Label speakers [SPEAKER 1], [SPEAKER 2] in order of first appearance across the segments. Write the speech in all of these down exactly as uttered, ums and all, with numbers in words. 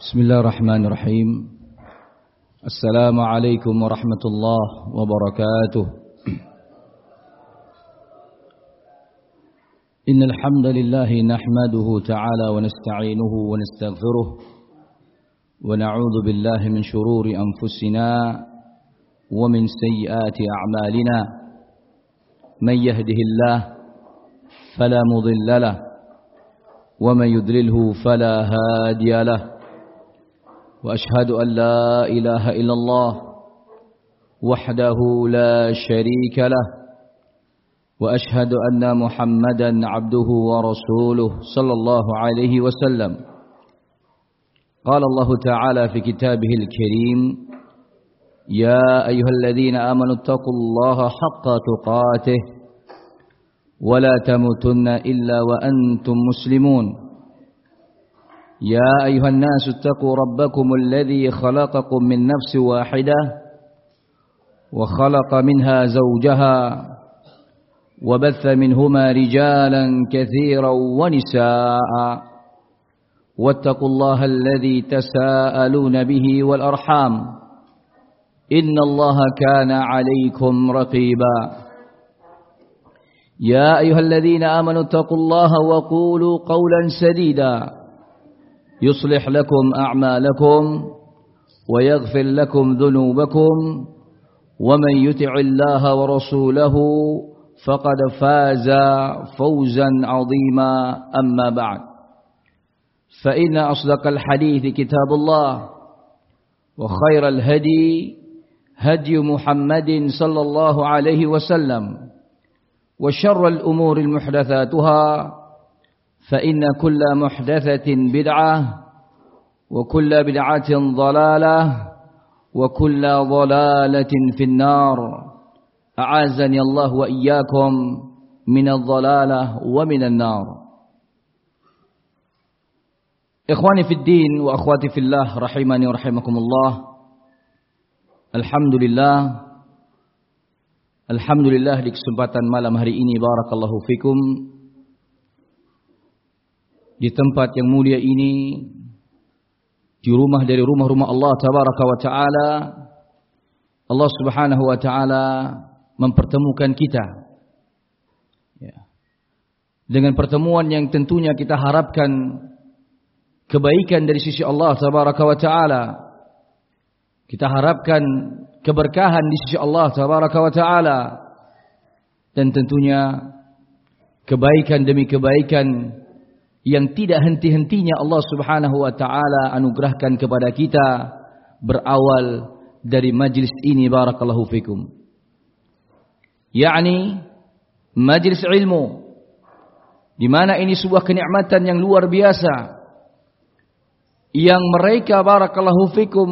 [SPEAKER 1] Bismillahirrahmanirrahim. Assalamualaikum warahmatullahi wabarakatuh. Innal hamdalillah nahmaduhu ta'ala wa nasta'inuhu wa nastaghfiruh wa na'udzu billahi min shururi anfusina wa min sayyiati a'malina. Man yahdihillahu fala mudilla lahu wa man yudlilhu fala hadiya lahu. وأشهد أن لا إله إلا الله وحده لا شريك له وأشهد أن محمدا عبده ورسوله صلى الله عليه وسلم. قال الله تعالى في كتابه الكريم: يا أيها الذين آمنوا اتقوا الله حق تقاته ولا تموتن إلا وأنتم مسلمون. يا أيها الناس اتقوا ربكم الذي خلقكم من نفس واحدة وخلق منها زوجها وبث منهما رجالا كثيرا ونساء واتقوا الله الذي تساءلون به والأرحام إن الله كان عليكم رقيبا. يا أيها الذين آمنوا اتقوا الله وقولوا قولا سديدا يصلح لكم أعمالكم ويغفر لكم ذنوبكم ومن يطع الله ورسوله فقد فاز فوزا عظيما. أما بعد، فإن أصدق الحديث كتاب الله وخير الهدي هدي محمد صلى الله عليه وسلم وشر الأمور المحدثاتها فإن كل محدثة بدعة وكل بدعة ضلالة وكل ضلالة في النار. أعاذني الله وإياكم من الضلالة ومن النار. إخواني في الدين وأخواتي في الله رحمني ورحمكم الله. Alhamdulillah, Alhamdulillah di kesempatan malam hari ini barakallahu fikum, di tempat yang mulia ini, di rumah dari rumah-rumah Allah tabaraka wa ta'ala, Allah subhanahu wa ta'ala mempertemukan kita ya, dengan pertemuan yang tentunya kita harapkan kebaikan dari sisi Allah tabaraka wa ta'ala. Kita harapkan keberkahan di sisi Allah tabaraka wa ta'ala, dan tentunya kebaikan demi kebaikan yang tidak henti-hentinya Allah subhanahu wa ta'ala anugerahkan kepada kita berawal dari majlis ini barakallahu fikum, yakni majlis ilmu, di mana ini sebuah kenikmatan yang luar biasa yang mereka barakallahu fikum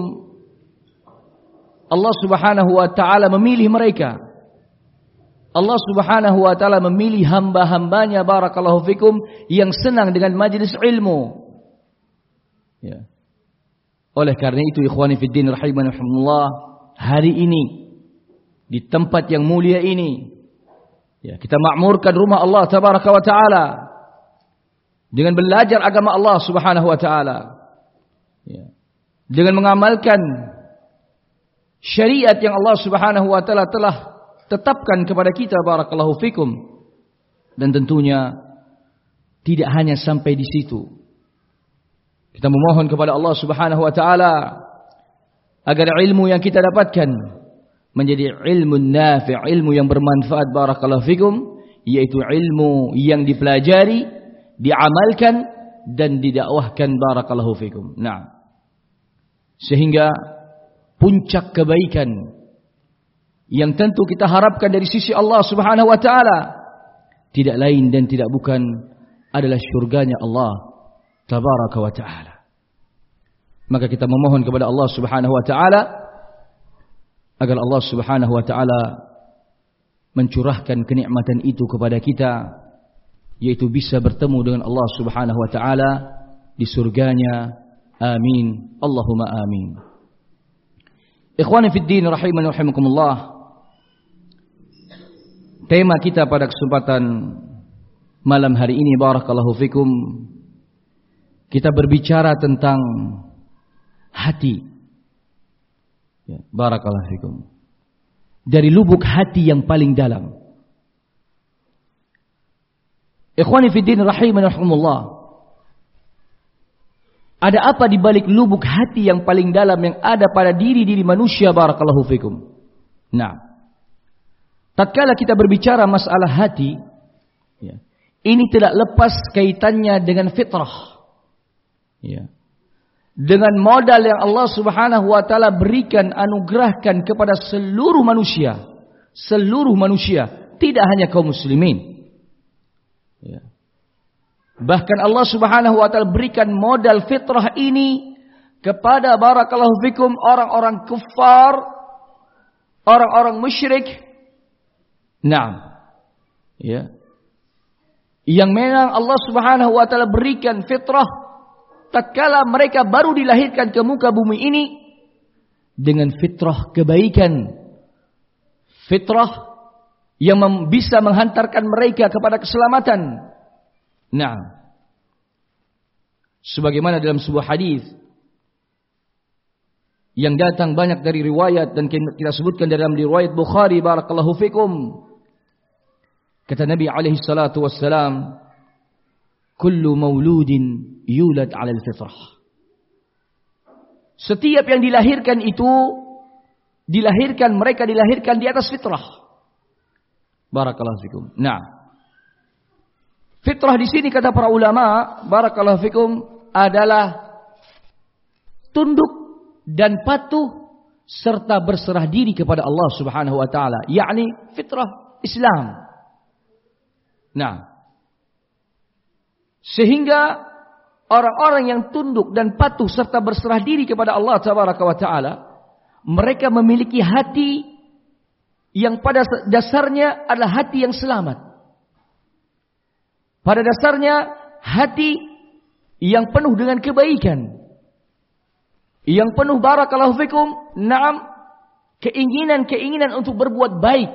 [SPEAKER 1] Allah subhanahu wa ta'ala memilih mereka. Allah subhanahu wa ta'ala memilih hamba-hambanya barakallahu fikum yang senang dengan majlis ilmu ya. Oleh karena itu ikhwani fiddin rahimani rahimullah, hari ini di tempat yang mulia ini ya, kita makmurkan rumah Allah tabaraka wa ta'ala dengan belajar agama Allah subhanahu wa ta'ala ya, dengan mengamalkan syariat yang Allah subhanahu wa ta'ala telah tetapkan kepada kita barakallahu fikum. Dan tentunya tidak hanya sampai di situ, kita memohon kepada Allah subhanahu wa ta'ala agar ilmu yang kita dapatkan menjadi ilmu nafi', ilmu yang bermanfaat barakallahu fikum, yaitu ilmu yang dipelajari, diamalkan dan didakwahkan barakallahu fikum. Nah, sehingga puncak kebaikan yang tentu kita harapkan dari sisi Allah subhanahu wa ta'ala tidak lain dan tidak bukan adalah syurganya Allah tabaraka wa ta'ala. Maka kita memohon kepada Allah subhanahu wa ta'ala agar Allah subhanahu wa ta'ala mencurahkan kenikmatan itu kepada kita, yaitu bisa bertemu dengan Allah subhanahu wa ta'ala di surganya. Amin, Allahumma amin. Ikhwani fid din rahimani rahimakumullah, tema kita pada kesempatan malam hari ini barakallahu fikum, kita berbicara tentang hati. Ya, barakallahu fikum. Dari lubuk hati yang paling dalam. Ikhwani fi din rahimani rahimullah. Ada apa di balik lubuk hati yang paling dalam yang ada pada diri-diri manusia, barakallahu fikum. Nah, tatkala kita berbicara masalah hati, ya, ini tidak lepas kaitannya dengan fitrah. Ya. Dengan modal yang Allah Subhanahu wa taala berikan, anugerahkan kepada seluruh manusia, seluruh manusia, tidak hanya kaum muslimin. Ya. Bahkan Allah Subhanahu wa taala berikan modal fitrah ini kepada barakallahu fikum orang-orang kufar, orang-orang musyrik. Naam. Ya. Yang memang Allah Subhanahu wa taala berikan fitrah tatkala mereka baru dilahirkan ke muka bumi ini dengan fitrah kebaikan. Fitrah yang bisa menghantarkan mereka kepada keselamatan. Nah, sebagaimana dalam sebuah hadis yang datang banyak dari riwayat dan kita sebutkan dalam riwayat Bukhari, barakallahu fikum, kata Nabi alaihi salatu wassalam, kullu mauludin yulad 'ala al-fitrah. Setiap yang dilahirkan itu dilahirkan mereka dilahirkan di atas fitrah. Barakallahu fikum. Nah, fitrah di sini kata para ulama, barakallahu fikum, adalah tunduk dan patuh serta berserah diri kepada Allah Subhanahu wa taala, yakni fitrah Islam. Nah, sehingga orang-orang yang tunduk dan patuh serta berserah diri kepada Allah Tabaraka wa taala, mereka memiliki hati yang pada dasarnya adalah hati yang selamat. Pada dasarnya hati yang penuh dengan kebaikan, yang penuh barakallahu fikum, naam, keinginan-keinginan untuk berbuat baik.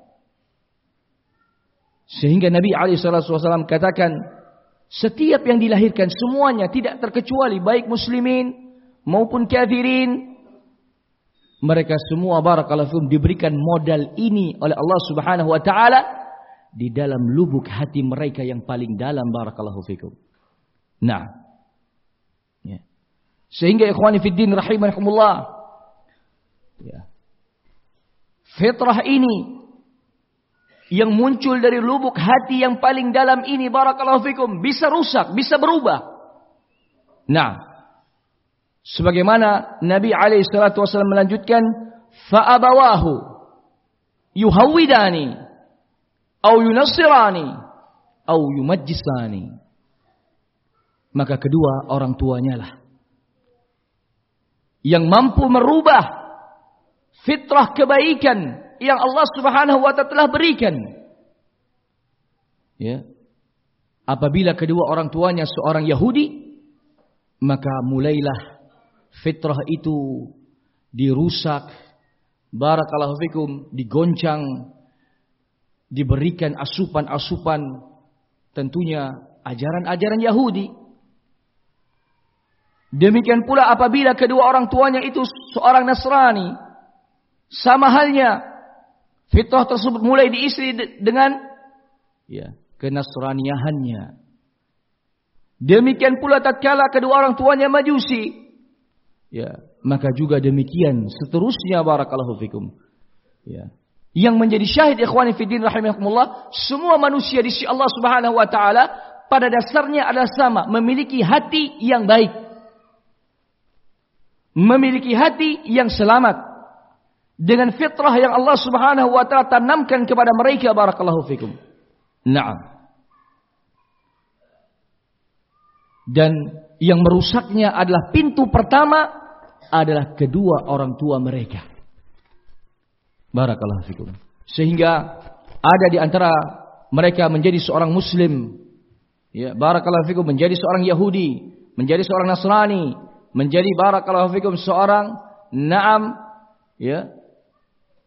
[SPEAKER 1] Sehingga Nabi alaihi salatu wasallam katakan, setiap yang dilahirkan semuanya tidak terkecuali baik muslimin maupun kafirin, mereka semua barakallahu fikum diberikan modal ini oleh Allah Subhanahu wa taala di dalam lubuk hati mereka yang paling dalam, barakallahu fikum. Nah, ya. Sehingga ikhwani fiddin rahimakumullah, ya, fitrah ini yang muncul dari lubuk hati yang paling dalam ini, barakallahu fikum, bisa rusak, bisa berubah. Nah, sebagaimana Nabi alaihi salatu wasallam melanjutkan, fa abawahu yuhawidani au yunassirani au yumajjisani. Maka kedua orang tuanya lah yang mampu merubah fitrah kebaikan yang Allah Subhanahu wa taala telah berikan. Ya. Apabila kedua orang tuanya seorang Yahudi, maka mulailah fitrah itu dirusak, barakallahu fikum, digoncang, diberikan asupan-asupan, tentunya ajaran-ajaran Yahudi. Demikian pula apabila kedua orang tuanya itu seorang Nasrani, sama halnya fitrah tersebut mulai diisi dengan ya, kenasraniahannya. Demikian pula tatkala kedua orang tuanya Majusi, ya, maka juga demikian seterusnya, barakallahu fikum. Ya. Yang menjadi syahid ikhwani fiddin rahimakumullah, semua manusia di sisi Allah Subhanahu wa taala pada dasarnya adalah sama, memiliki hati yang baik, memiliki hati yang selamat dengan fitrah yang Allah Subhanahu wa taala tanamkan kepada mereka, barakallahu fikum. Naam. Dan yang merusaknya adalah pintu pertama adalah kedua orang tua mereka. Barakallahu fikum. Sehingga ada di antara mereka menjadi seorang muslim, ya, barakallahu fikum, menjadi seorang Yahudi, menjadi seorang Nasrani, menjadi barakallahu fikum seorang naam, ya,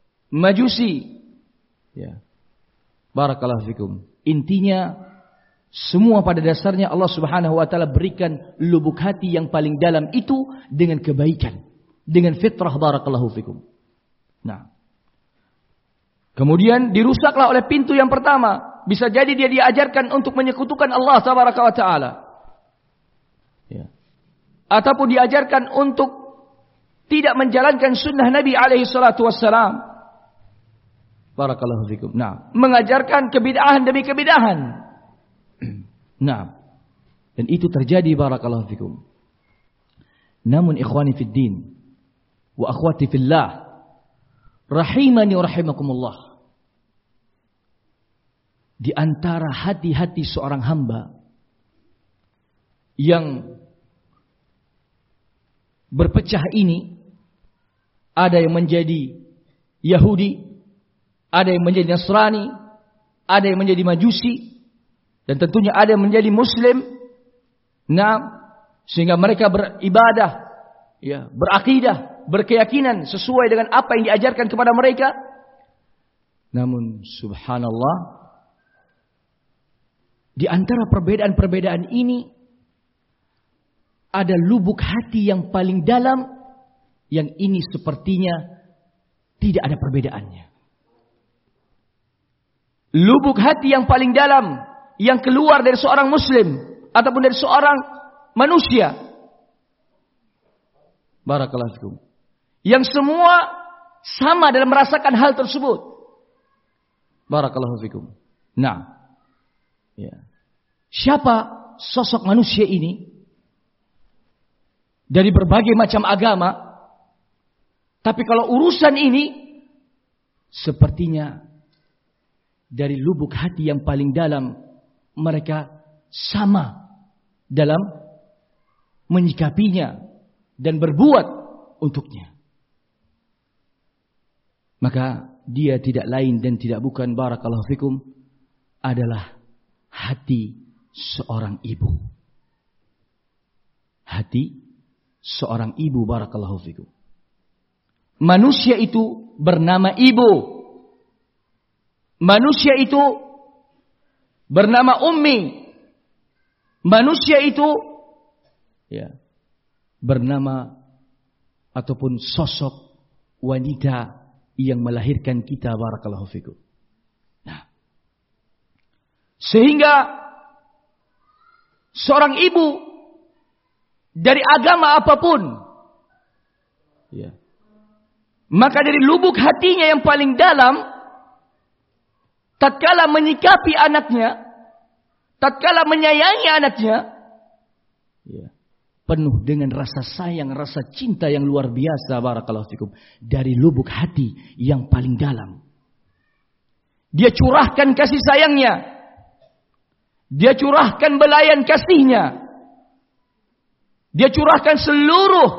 [SPEAKER 1] Majusi, ya, barakallahu fikum. Intinya Semua pada dasarnya Allah Subhanahu wa taala berikan lubuk hati yang paling dalam itu dengan kebaikan, dengan fitrah barakallahu fikum. Nah, kemudian dirusaklah oleh pintu yang pertama. Bisa jadi dia diajarkan untuk menyekutukan Allah tabaraka wa taala. Ya. Ataupun diajarkan untuk tidak menjalankan sunnah Nabi alaihi salatu wassalam. Barakallahu fikum. Nah, mengajarkan kebid'ahan demi kebid'ahan. Nah, dan itu terjadi barakallahu fikum. Namun ikhwani fid din wa akhwati fillah, rahimani wa rahimakumullah. Di antara hati-hati seorang hamba yang berpecah ini, ada yang menjadi Yahudi, ada yang menjadi Nasrani, ada yang menjadi Majusi, dan tentunya ada yang menjadi Muslim. Nah, sehingga mereka beribadah, ya, berakidah, berkeyakinan sesuai dengan apa yang diajarkan kepada mereka. Namun subhanallah, di antara perbedaan-perbedaan ini ada lubuk hati yang paling dalam, yang ini sepertinya tidak ada perbedaannya. Lubuk hati yang paling dalam yang keluar dari seorang muslim ataupun dari seorang manusia, barakallahu fikum, yang semua sama dalam merasakan hal tersebut, barakallahu fikum. Nah, ya. Siapa sosok manusia ini? Dari berbagai macam agama. Tapi kalau urusan ini, sepertinya dari lubuk hati yang paling dalam, mereka sama dalam menyikapinya dan berbuat untuknya. Maka dia tidak lain dan tidak bukan, barakallahu fikum, adalah hati seorang ibu. Hati seorang ibu, barakallahu fikum. Manusia itu bernama ibu. Manusia itu bernama ummi. Manusia itu ya bernama ataupun sosok wanita yang melahirkan kita, barakallahu fikum. Nah, sehingga seorang ibu dari agama apapun, ya, maka dari lubuk hatinya yang paling dalam, tatkala menyikapi anaknya, tatkala menyayangi anaknya, ya, penuh dengan rasa sayang, rasa cinta yang luar biasa, barakallahu fikum, dari lubuk hati yang paling dalam. Dia curahkan kasih sayangnya, dia curahkan belayan kasihnya, dia curahkan seluruh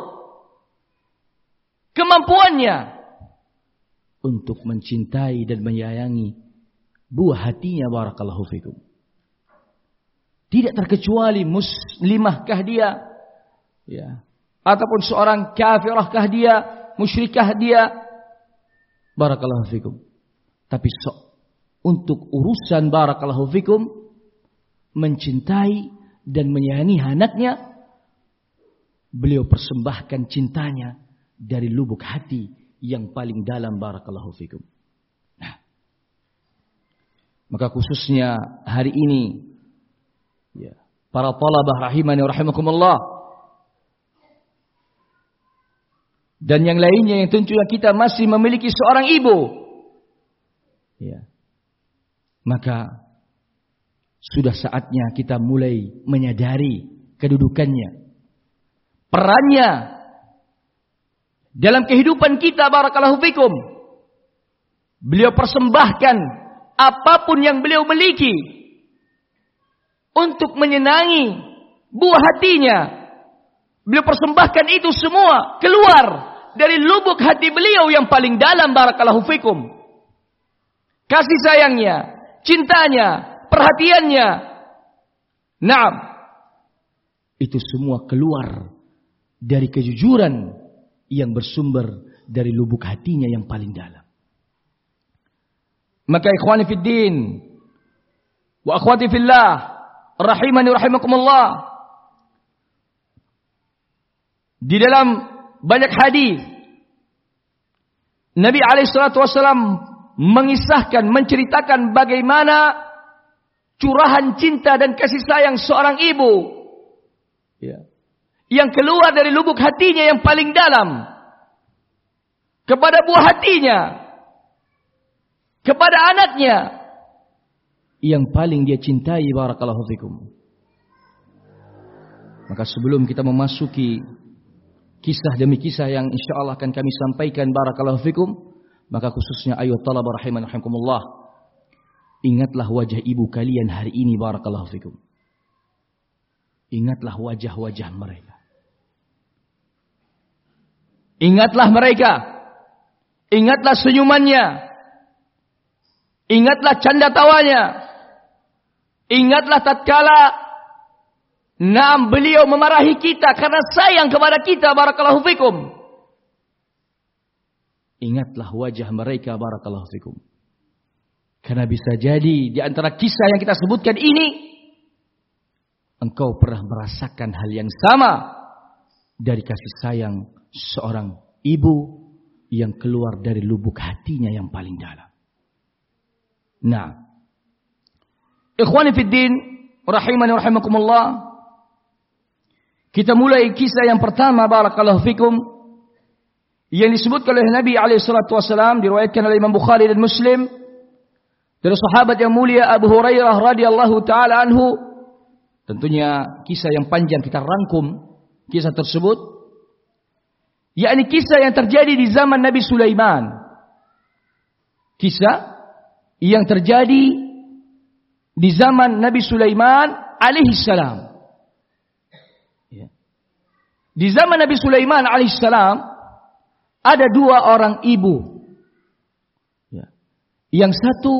[SPEAKER 1] kemampuannya untuk mencintai dan menyayangi buah hatinya, barakallahu fikum. Tidak terkecuali muslimahkah dia, ya, ataupun seorang kafirahkah dia, musyrikah dia, barakallahu fikum. Tapi so, untuk urusan, barakallahu fikum, mencintai dan menyayangi anaknya, beliau persembahkan cintanya dari lubuk hati yang paling dalam, barakallahu fikum. Nah, maka khususnya hari ini, ya, para talabah rahimani wa rahimakumullah, dan yang lainnya yang tentunya kita masih memiliki seorang ibu, ya, maka sudah saatnya kita mulai menyadari kedudukannya, perannya dalam kehidupan kita, barakallahu fikum. Beliau persembahkan apapun yang beliau miliki untuk menyenangi buah hatinya. Beliau persembahkan itu semua keluar dari lubuk hati beliau yang paling dalam, barakallahu fikum. Kasih sayangnya, cintanya, perhatiannya, naam, itu semua keluar dari kejujuran yang bersumber dari lubuk hatinya yang paling dalam. Maka ikhwani fid din wa akhwati fillah, rahimani rahimakumullah, di dalam banyak hadis Nabi alaihi salatu wasallam mengisahkan, menceritakan bagaimana curahan cinta dan kasih sayang seorang ibu, ya, yang keluar dari lubuk hatinya yang paling dalam kepada buah hatinya, kepada anaknya yang paling dia cintai. Barakallahu fikum. Maka sebelum kita memasuki kisah demi kisah yang insyaallah akan kami sampaikan, barakallahu fikum, maka khususnya ayuh talaba rahimani rahimakumullah, ingatlah wajah ibu kalian hari ini, barakallahu fikum. Ingatlah wajah-wajah mereka. Ingatlah mereka. Ingatlah senyumannya. Ingatlah canda tawanya. Ingatlah tatkala naam beliau memarahi kita karena sayang kepada kita, barakallahu fikum. Ingatlah wajah mereka, barakallahu fikum. Karena bisa jadi di antara kisah yang kita sebutkan ini, engkau pernah merasakan hal yang sama dari kasih sayang seorang ibu yang keluar dari lubuk hatinya yang paling dalam. Nah, ikhwani fiddin, rahimani rahimakumullah, kita mulai kisah yang pertama, barakallahu fikum, yang disebutkan oleh Nabi alaihi salatu wasallam, diriwayatkan oleh Imam Bukhari dan Muslim dari sahabat yang mulia Abu Hurairah radhiyallahu taala anhu. Tentunya kisah yang panjang, kita rangkum kisah tersebut, yakni kisah yang terjadi di zaman Nabi Sulaiman. Kisah yang terjadi di zaman Nabi Sulaiman alaihi salam. Di zaman Nabi Sulaiman alaihi salam ada dua orang ibu. Yang satu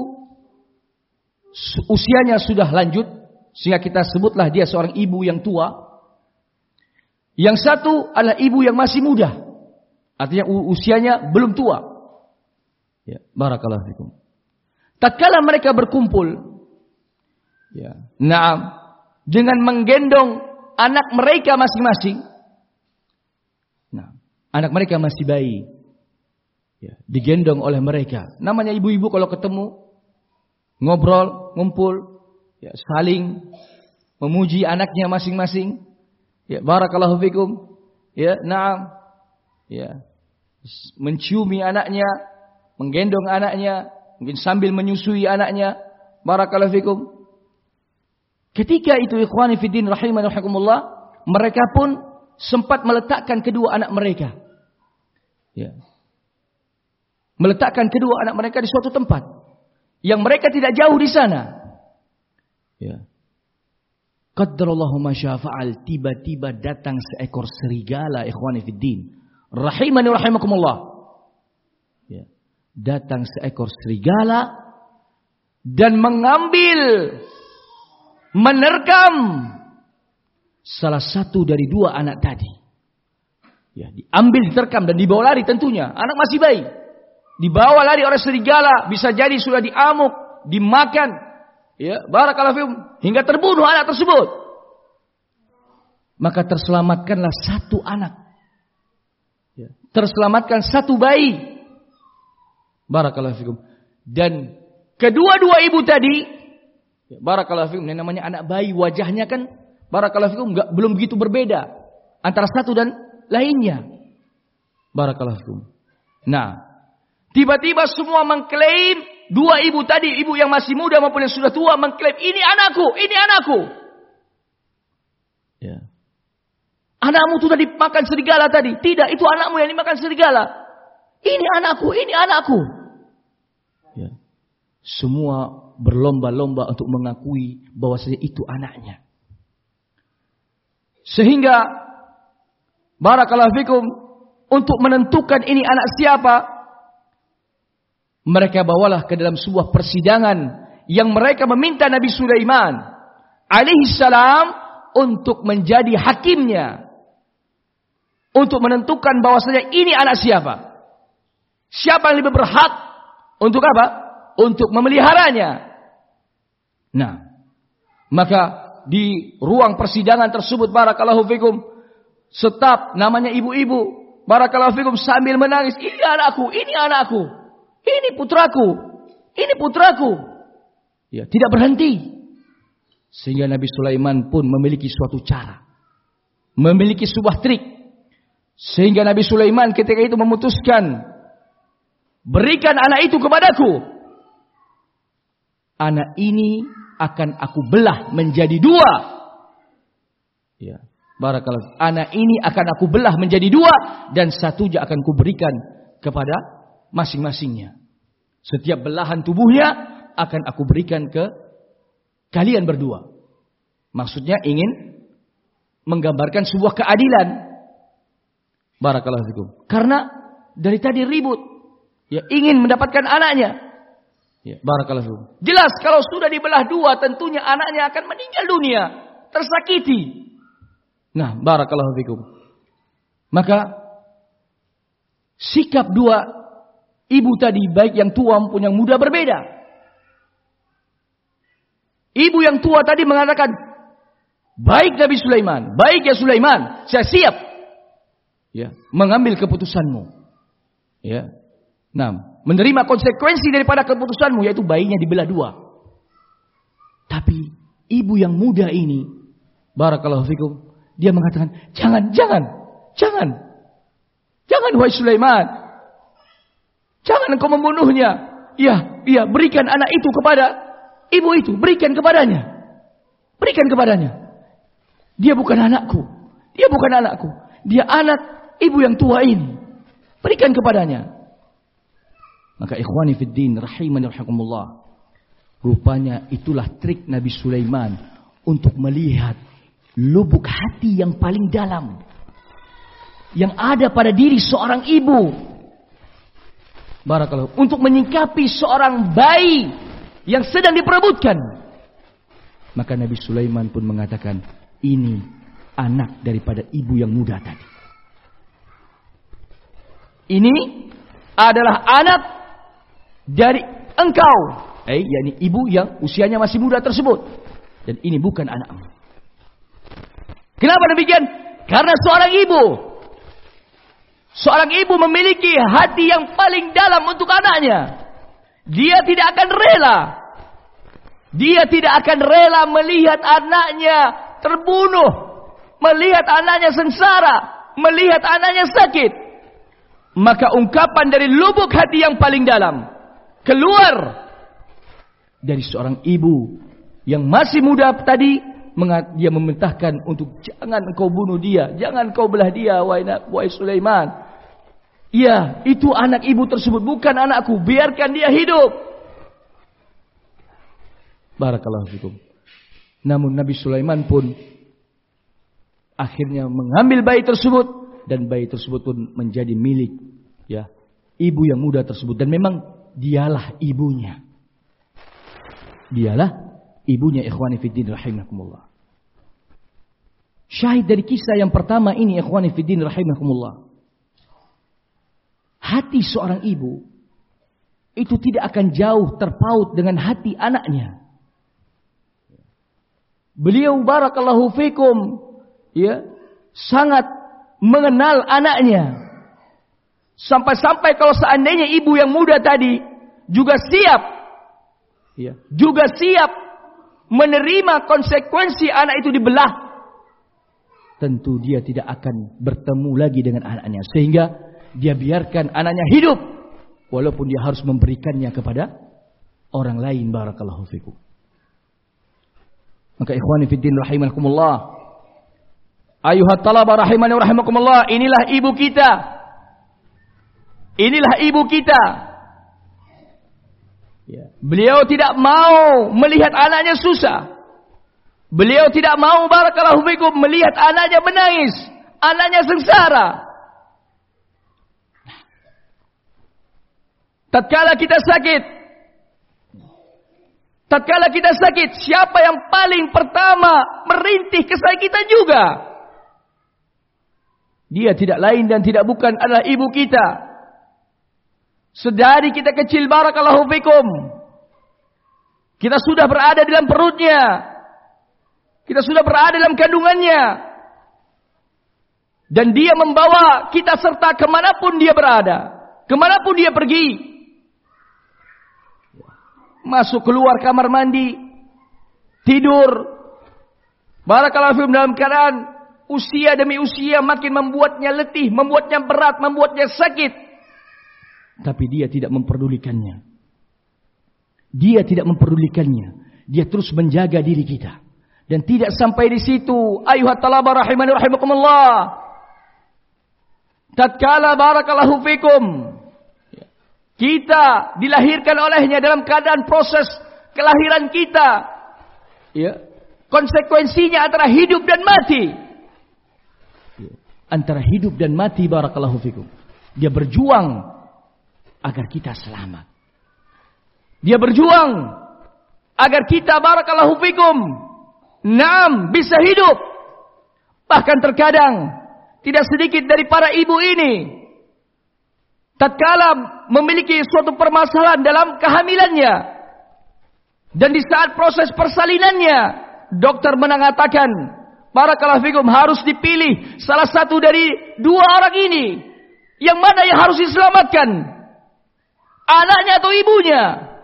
[SPEAKER 1] usianya sudah lanjut, sehingga kita sebutlah dia seorang ibu yang tua. Yang satu adalah ibu yang masih muda, artinya usianya belum tua. Ya, barakallahu fikum. Tatkala mereka berkumpul, ya, naam, dengan menggendong anak mereka masing-masing. Nah, anak mereka masih bayi, ya, digendong oleh mereka. Namanya ibu-ibu kalau ketemu, ngobrol, ngumpul, ya, saling memuji anaknya masing-masing. Ya, barakallahu fikum. Ya, naam. Ya, menciumi anaknya, menggendong anaknya, mungkin sambil menyusui anaknya. Barakallahu fikum. Ketika itu, ikhwani fiddin rahimani rahimakumullah, mereka pun sempat meletakkan kedua anak mereka. Ya. Meletakkan kedua anak mereka di suatu tempat yang mereka tidak jauh di sana. Ya. Qaddarallahu ma syaa fa'al, tiba-tiba datang seekor serigala, ikhwani fiddin rahimani rahimakumullah. Ya. Datang seekor serigala dan mengambil, menerkam salah satu dari dua anak tadi. Ya, diambil, diterkam dan dibawa lari tentunya. Anak masih bayi. Dibawa lari oleh serigala, bisa jadi sudah diamuk, dimakan. Ya, barakallahu fikum, hingga terbunuh anak tersebut. Maka terselamatkanlah satu anak. Ya, terselamatkan satu bayi. Barakallahu fikum. Dan kedua-dua ibu tadi, ya, barakallahu fikum, yang namanya anak bayi, wajahnya kan barakallahu fikum enggak, belum begitu berbeda antara satu dan lainnya. Barakallahu fikum. Nah, tiba-tiba semua mengklaim, dua ibu tadi, ibu yang masih muda maupun yang sudah tua, mengklaim, ini anakku, ini anakku. Ya. Anakmu sudah dimakan serigala tadi. Tidak, itu anakmu yang dimakan serigala. Ini anakku, ini anakku. Ya. Semua berlomba-lomba untuk mengakui bahwasanya itu anaknya. Sehingga barakallahu fikum, untuk menentukan ini anak siapa, mereka bawalah ke dalam sebuah persidangan yang mereka meminta Nabi Sulaiman alaihi salam untuk menjadi hakimnya, untuk menentukan bahwasanya ini anak siapa. Siapa yang lebih berhak untuk apa? Untuk memeliharanya. Nah, maka di ruang persidangan tersebut, barakallahu fikum, staf namanya ibu-ibu, barakallahu fikum, sambil menangis, ini anakku, ini anakku, ini putraku, ini putraku. Ya, tidak berhenti. Sehingga Nabi Sulaiman pun memiliki suatu cara, memiliki sebuah trik. Sehingga Nabi Sulaiman ketika itu memutuskan, berikan anak itu kepadaku. Anak ini akan aku belah menjadi dua. Ya, barakallahu. Anak ini akan aku belah menjadi dua dan satunya akan kuberikan kepada masing-masingnya. Setiap belahan tubuhnya akan aku berikan ke kalian berdua. Maksudnya ingin menggambarkan sebuah keadilan. Barakallahu fikum. Karena dari tadi ribut, ya, ingin mendapatkan anaknya. Ya, barakallahu fikum. Jelas kalau sudah dibelah dua, tentunya anaknya akan meninggal dunia, tersakiti. Nah, barakallahu fikum. Maka sikap dua ibu tadi, baik yang tua maupun yang muda, berbeda. Ibu yang tua tadi mengatakan, baik Nabi Sulaiman, baik ya Sulaiman, saya siap, ya, mengambil keputusanmu, ya, nah, menerima konsekuensi daripada keputusanmu, yaitu bayinya dibelah dua. Tapi ibu yang muda ini, barakallahu fikum, dia mengatakan, jangan, jangan, jangan, jangan wahai Sulaiman, jangan engkau membunuhnya. Ya, iya, berikan anak itu kepada ibu itu, berikan kepadanya, berikan kepadanya. Dia bukan anakku, dia bukan anakku, dia anak ibu yang tua ini, berikan kepadanya. Maka ikhwani fiddin rahimani rahimakumullah, rupanya itulah trik Nabi Sulaiman untuk melihat lubuk hati yang paling dalam yang ada pada diri seorang ibu. Barakallahu, untuk menyikapi seorang bayi yang sedang diperebutkan. Maka Nabi Sulaiman pun mengatakan, ini anak daripada ibu yang muda tadi. Ini adalah anak dari engkau, eh, yakni ibu yang usianya masih muda tersebut. Dan ini bukan anakmu. Kenapa demikian? Karena seorang ibu, seorang ibu memiliki hati yang paling dalam untuk anaknya. Dia tidak akan rela, dia tidak akan rela melihat anaknya terbunuh, melihat anaknya sengsara, melihat anaknya sakit. Maka ungkapan dari lubuk hati yang paling dalam keluar dari seorang ibu yang masih muda tadi, dia memerintahkan untuk jangan engkau bunuh dia, jangan engkau belah dia, wahai Sulaiman. Ya, itu anak ibu tersebut, bukan anakku, biarkan dia hidup. Barakallahu fikum. Namun Nabi Sulaiman pun akhirnya mengambil bayi tersebut, dan bayi tersebut pun menjadi milik, ya, ibu yang muda tersebut. Dan memang dialah ibunya. Dialah ibunya, ikhwani fiddin rahimakumullah. Syahid dari kisah yang pertama ini, ikhwani fiddin rahimakumullah, hati seorang ibu itu tidak akan jauh terpaut dengan hati anaknya. Beliau barakallahu fikum, ya, sangat mengenal anaknya. Sampai-sampai kalau seandainya ibu yang muda tadi juga siap, ya, juga siap menerima konsekuensi anak itu dibelah, tentu dia tidak akan bertemu lagi dengan anaknya. Sehingga dia biarkan anaknya hidup, walaupun dia harus memberikannya kepada orang lain. Barakallahu fikum. Maka ikhwani fiddin rahimakumullah, ayuhat talaba rahimani rahimakumullah, inilah ibu kita. Inilah ibu kita. Ya. Beliau tidak mau melihat anaknya susah. Beliau tidak mau barakallahu fikum melihat anaknya menangis, anaknya sengsara. Tatkala kita sakit, tatkala kita sakit, siapa yang paling pertama merintih kesakitan juga? Dia tidak lain dan tidak bukan adalah ibu kita. Sedari kita kecil barakallahu fikum, kita sudah berada dalam perutnya. Kita sudah berada dalam kandungannya. Dan dia membawa kita serta kemanapun dia berada. Kemanapun dia pergi. Masuk keluar kamar mandi. Tidur. Barakallahu fikum dalam keadaan usia demi usia makin membuatnya letih. Membuatnya berat. Membuatnya sakit. Tapi dia tidak memperdulikannya. Dia tidak memperdulikannya. Dia terus menjaga diri kita. Dan tidak sampai di situ. Ayuhat talaba rahimani rahimakumullah. Tatkala barakallahu fikum. Kita dilahirkan olehnya dalam keadaan proses kelahiran kita. Ya. Konsekuensinya antara hidup dan mati. Antara hidup dan mati barakallahu fikum. Dia berjuang agar kita selamat. Dia berjuang agar kita barakallahu fikum. Naam, bisa hidup. Bahkan terkadang tidak sedikit dari para ibu ini tatkala memiliki suatu permasalahan dalam kehamilannya dan di saat proses persalinannya, dokter mengatakan, barakallahu fikum, harus dipilih salah satu dari dua orang ini. Yang mana yang harus diselamatkan? Anaknya atau ibunya?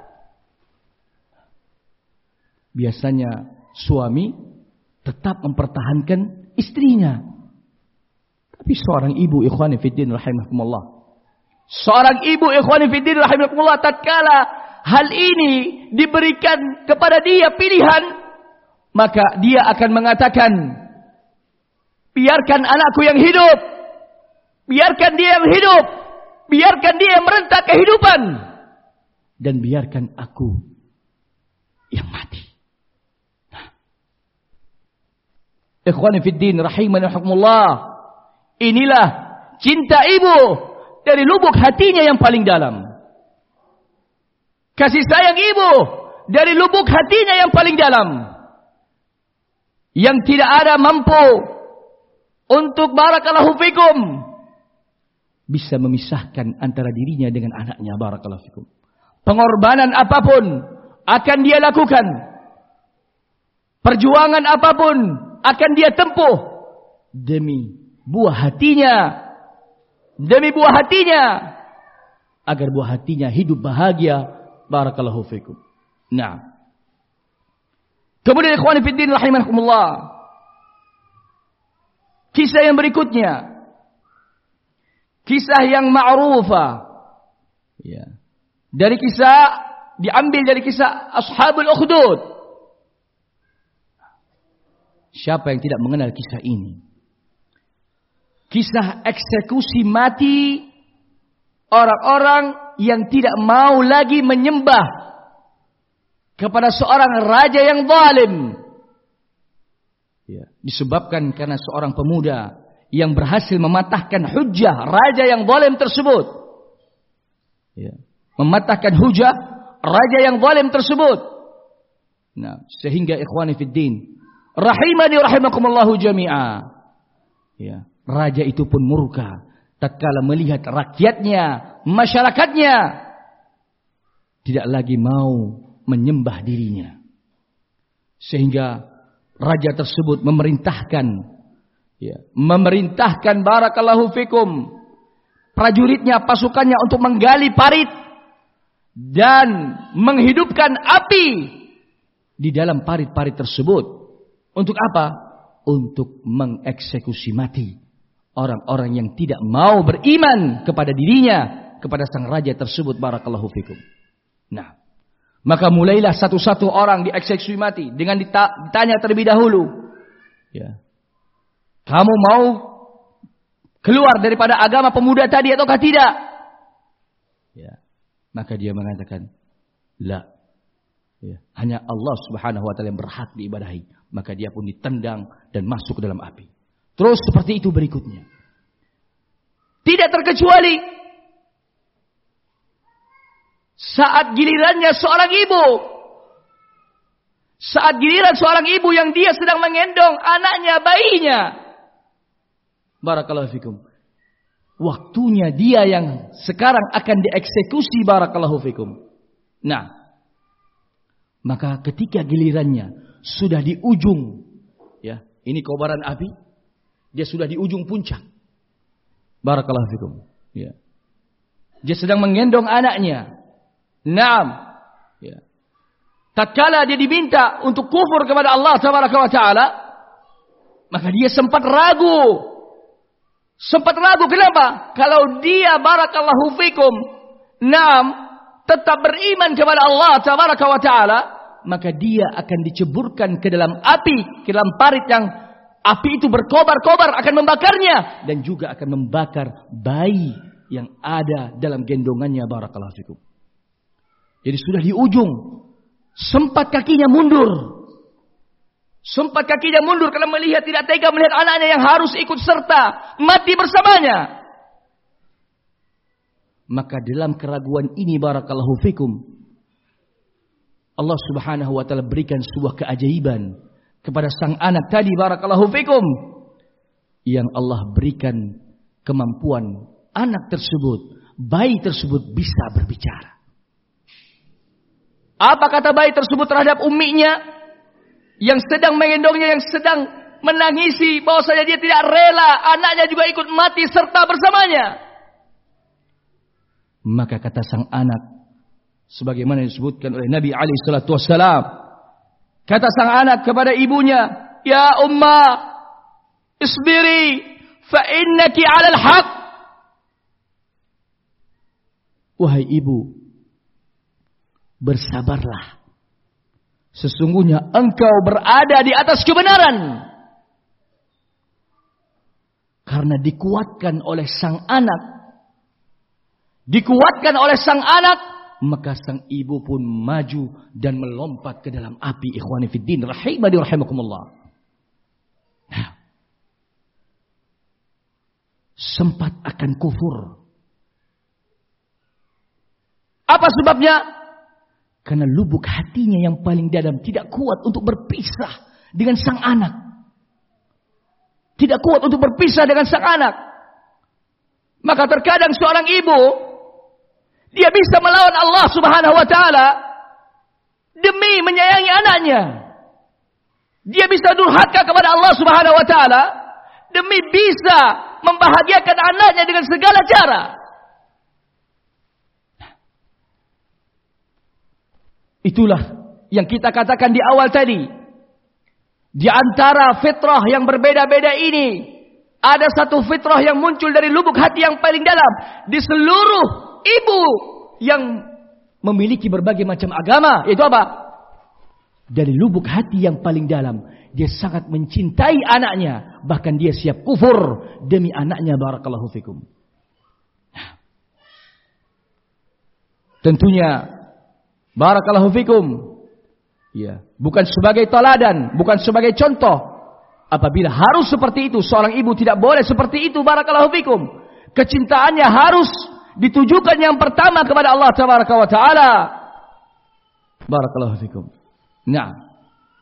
[SPEAKER 1] Biasanya suami tetap mempertahankan istrinya. Tapi seorang ibu ikhwani fiddin rahimakumullah. Seorang ibu ikhwani fiddin rahimakumullah tatkala hal ini diberikan kepada dia pilihan, maka dia akan mengatakan, biarkan anakku yang hidup. Biarkan dia yang hidup. Biarkan dia yang merentak kehidupan. Dan biarkan aku yang mati. Ikhwani fiddin rahimani rahimakumullah. Inilah cinta ibu dari lubuk hatinya yang paling dalam. Kasih sayang ibu dari lubuk hatinya yang paling dalam. Yang tidak ada mampu untuk barakallahu fikum bisa memisahkan antara dirinya dengan anaknya barakallahu fikum. Pengorbanan apapun akan dia lakukan. Perjuangan apapun akan dia tempuh demi buah hatinya, demi buah hatinya, agar buah hatinya hidup bahagia. Barakallahu fikum. Nah, kemudian ikhwani fiddin rahimakumullah, kisah yang berikutnya, kisah yang ma'rufah, ya, dari kisah diambil dari kisah Ashabul Ukhdud. Siapa yang tidak mengenal kisah ini? Kisah eksekusi mati orang-orang yang tidak mau lagi menyembah kepada seorang raja yang zalim. Ya, disebabkan karena seorang pemuda yang berhasil mematahkan hujah raja yang zalim tersebut. Ya, mematahkan hujah raja yang zalim tersebut. Nah, sehingga ikhwani fiddin rahimani rahimakumullahu jami'a. Ya, raja itu pun murka tatkala melihat rakyatnya, masyarakatnya tidak lagi mau menyembah dirinya. Sehingga raja tersebut memerintahkan, ya, memerintahkan barakallahu fikum prajuritnya, pasukannya untuk menggali parit dan menghidupkan api di dalam parit-parit tersebut. Untuk apa? Untuk mengeksekusi mati orang-orang yang tidak mau beriman kepada dirinya, kepada sang raja tersebut barakallahu fikum. Nah, maka mulailah satu-satu orang dieksekusi mati dengan ditanya terlebih dahulu, ya, kamu mau keluar daripada agama pemuda tadi ataukah tidak? Ya, maka dia mengatakan, la, ya, hanya Allah subhanahu wa ta'ala yang berhak diibadahi. Maka dia pun ditendang dan masuk ke dalam api. Terus seperti itu berikutnya. Tidak terkecuali saat gilirannya seorang ibu. Saat giliran seorang ibu yang dia sedang menggendong anaknya, bayinya. Barakallahu fikum. Waktunya dia yang sekarang akan dieksekusi barakallahu fikum. Nah, maka ketika gilirannya sudah di ujung Ini kobaran api, dia sudah di ujung puncak. Barakallahu fikum. Ya. Dia sedang menggendong anaknya. Naam. Ya. Tatkala dia diminta untuk kufur kepada Allah Tabaraka wa Ta'ala, maka dia sempat ragu. Sempat ragu, kenapa? Kalau dia barakallahu fikum, naam, tetap beriman kepada Allah Tabaraka wa Ta'ala, maka dia akan diceburkan ke dalam api, ke dalam parit yang api itu berkobar-kobar akan membakarnya dan juga akan membakar bayi yang ada dalam gendongannya barakallahu fikum. Jadi sudah di ujung, sempat kakinya mundur. Sempat kakinya mundur karena melihat tidak tega melihat anaknya yang harus ikut serta mati bersamanya. Maka dalam keraguan ini barakallahu fikum, Allah Subhanahu wa taala berikan sebuah keajaiban kepada sang anak tadi barakallahu fikum, yang Allah berikan kemampuan anak tersebut, bayi tersebut bisa berbicara. Apa kata bayi tersebut terhadap umminya yang sedang menggendongnya, yang sedang menangisi bahwasanya dia tidak rela anaknya juga ikut mati serta bersamanya? Maka kata sang anak, sebagaimana disebutkan oleh Nabi alaihi salatu wassalam, kata sang anak kepada ibunya, "Ya umma, isbiri fa innaki 'alal haq." Wahai ibu, bersabarlah. Sesungguhnya engkau berada di atas kebenaran. Karena dikuatkan oleh sang anak, dikuatkan oleh sang anak, maka sang ibu pun maju dan melompat ke dalam api. Ikhwani fiddin rahimani rahimakumullah. Nah, sempat akan kufur. Apa sebabnya? Karena lubuk hatinya yang paling dalam tidak kuat untuk berpisah dengan sang anak. Tidak kuat untuk berpisah dengan sang anak. Maka terkadang seorang ibu, dia bisa melawan Allah Subhanahu wa Ta'ala demi menyayangi anaknya. Dia bisa durhaka kepada Allah Subhanahu wa Ta'ala demi bisa membahagiakan anaknya dengan segala cara. Itulah yang kita katakan di awal tadi. Di antara fitrah yang berbeda-beda ini, ada satu fitrah yang muncul dari lubuk hati yang paling dalam. Di seluruh ibu yang memiliki berbagai macam agama, yaitu apa? Dari lubuk hati yang paling dalam, dia sangat mencintai anaknya, bahkan dia siap kufur demi anaknya barakallahu fikum. Tentunya barakallahu fikum, ya, bukan sebagai teladan, bukan sebagai contoh. Apabila harus seperti itu, seorang ibu tidak boleh seperti itu barakallahu fikum. Kecintaannya harus ditujukan yang pertama kepada Allah Tabaraka wa Ta'ala. Barakallahu fikum. Nah,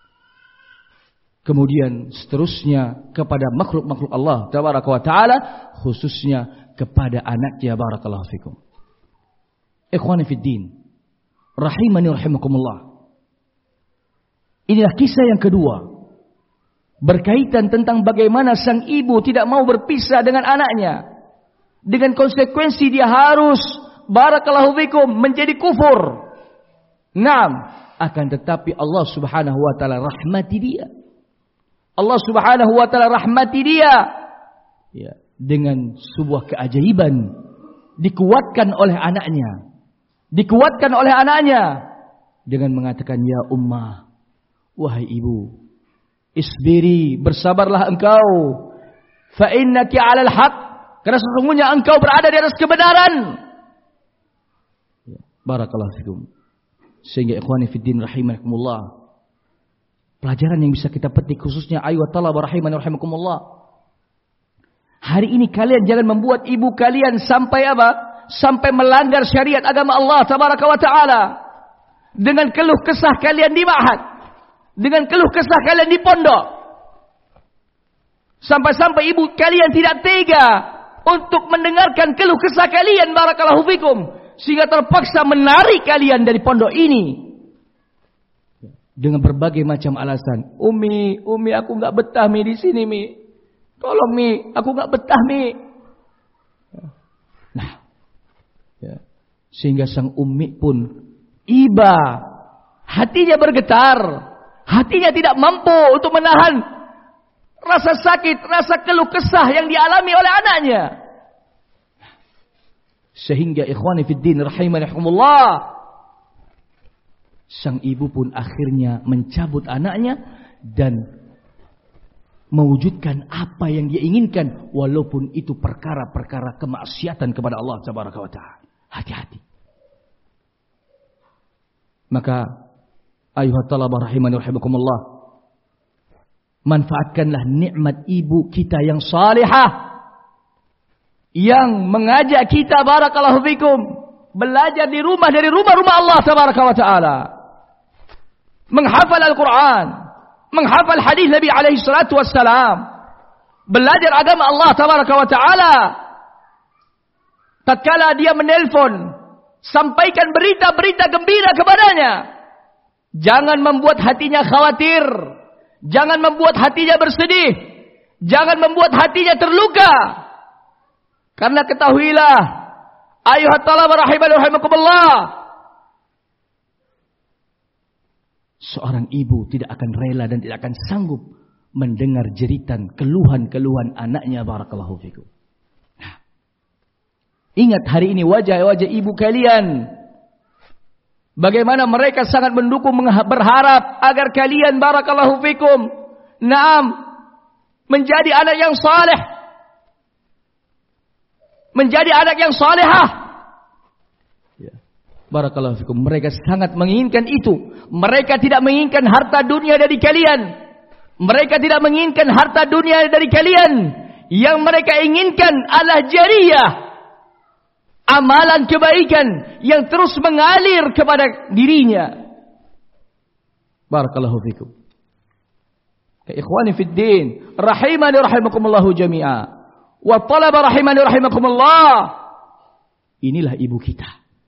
[SPEAKER 1] kemudian seterusnya kepada makhluk-makhluk Allah Tabaraka wa Ta'ala, khususnya kepada anaknya barakallahu fikum. Ikhwani fiddin rahimani rahimakumullah. Inilah kisah yang kedua, berkaitan tentang bagaimana sang ibu tidak mau berpisah dengan anaknya, dengan konsekuensi dia harus barakallahu fikum menjadi kufur. Naam, akan tetapi Allah Subhanahu wa taala rahmati dia. Allah Subhanahu wa taala rahmati dia, ya, dengan sebuah keajaiban, dikuatkan oleh anaknya. Dikuatkan oleh anaknya dengan mengatakan, "Ya ummah, wahai ibu, isbiri, bersabarlah engkau, fa innaki 'alal haq, karena sesungguhnya engkau berada di atas kebenaran." Ya, barakallahu fikum. Sehingga ikhwani fiddin rahimakumullah, pelajaran yang bisa kita petik khususnya ayat talab rahimani rahimakumullah. Hari ini kalian jangan membuat ibu kalian sampai apa? Sampai melanggar syariat agama Allah Tabaraka wa Ta'ala dengan keluh kesah kalian di ma'had, dengan keluh kesah kalian di pondok. Sampai-sampai ibu kalian tidak tega untuk mendengarkan keluh kesah kalian barakallahu fikum, sehingga terpaksa menarik kalian dari pondok ini. dengan berbagai macam alasan. Umi, Umi aku nggak betah Mi di sini Mi. Tolong Mi, aku nggak betah Mi. Nah, ya. Sehingga sang Umi pun iba, hatinya bergetar, hatinya tidak mampu untuk menahan rasa sakit, rasa keluh kesah yang dialami oleh anaknya. Sehingga ikhwani fiddin rahimanahumullah, sang ibu pun akhirnya mencabut anaknya dan mewujudkan apa yang dia inginkan, walaupun itu perkara-perkara kemaksiatan kepada Allah Tabaraka wa Ta'ala. Hati-hati. Maka ayuhat talabah rahimani rahimakumullah, manfaatkanlah nikmat ibu kita yang salihah, yang mengajak kita barakallahu fikum belajar di rumah dari rumah-rumah Allah Tabaraka wa Ta'ala, menghafal Al-Quran, menghafal hadis Nabi alaihi salatu wassalam, belajar agama Allah Tabaraka wa Ta'ala. Tatkala dia menelpon, sampaikan berita-berita gembira kepadanya. Jangan membuat hatinya khawatir, jangan membuat hatinya bersedih, jangan membuat hatinya terluka. Karena ketahuilah, ayuhat talabah rahimani rahimakumullah, seorang ibu tidak akan rela dan tidak akan sanggup mendengar jeritan, keluhan-keluhan anaknya barakallahu fikum. Nah, ingat hari ini wajah-wajah ibu kalian, bagaimana mereka sangat mendukung, berharap agar kalian barakallahu fikum, naam, menjadi anak yang saleh, menjadi anak yang salehah. Ya. Barakallahu fikum. Mereka sangat menginginkan itu. Mereka tidak menginginkan harta dunia dari kalian. Mereka tidak menginginkan harta dunia dari kalian. Yang mereka inginkan adalah jariyah, amalan kebaikan yang terus mengalir kepada dirinya. Barakallahu fikum. Ya ikhwani fid din, rahimani rahimakumullahu jami'a. Wa talaba rahimani rahimakumullah. Inilah ibu kita.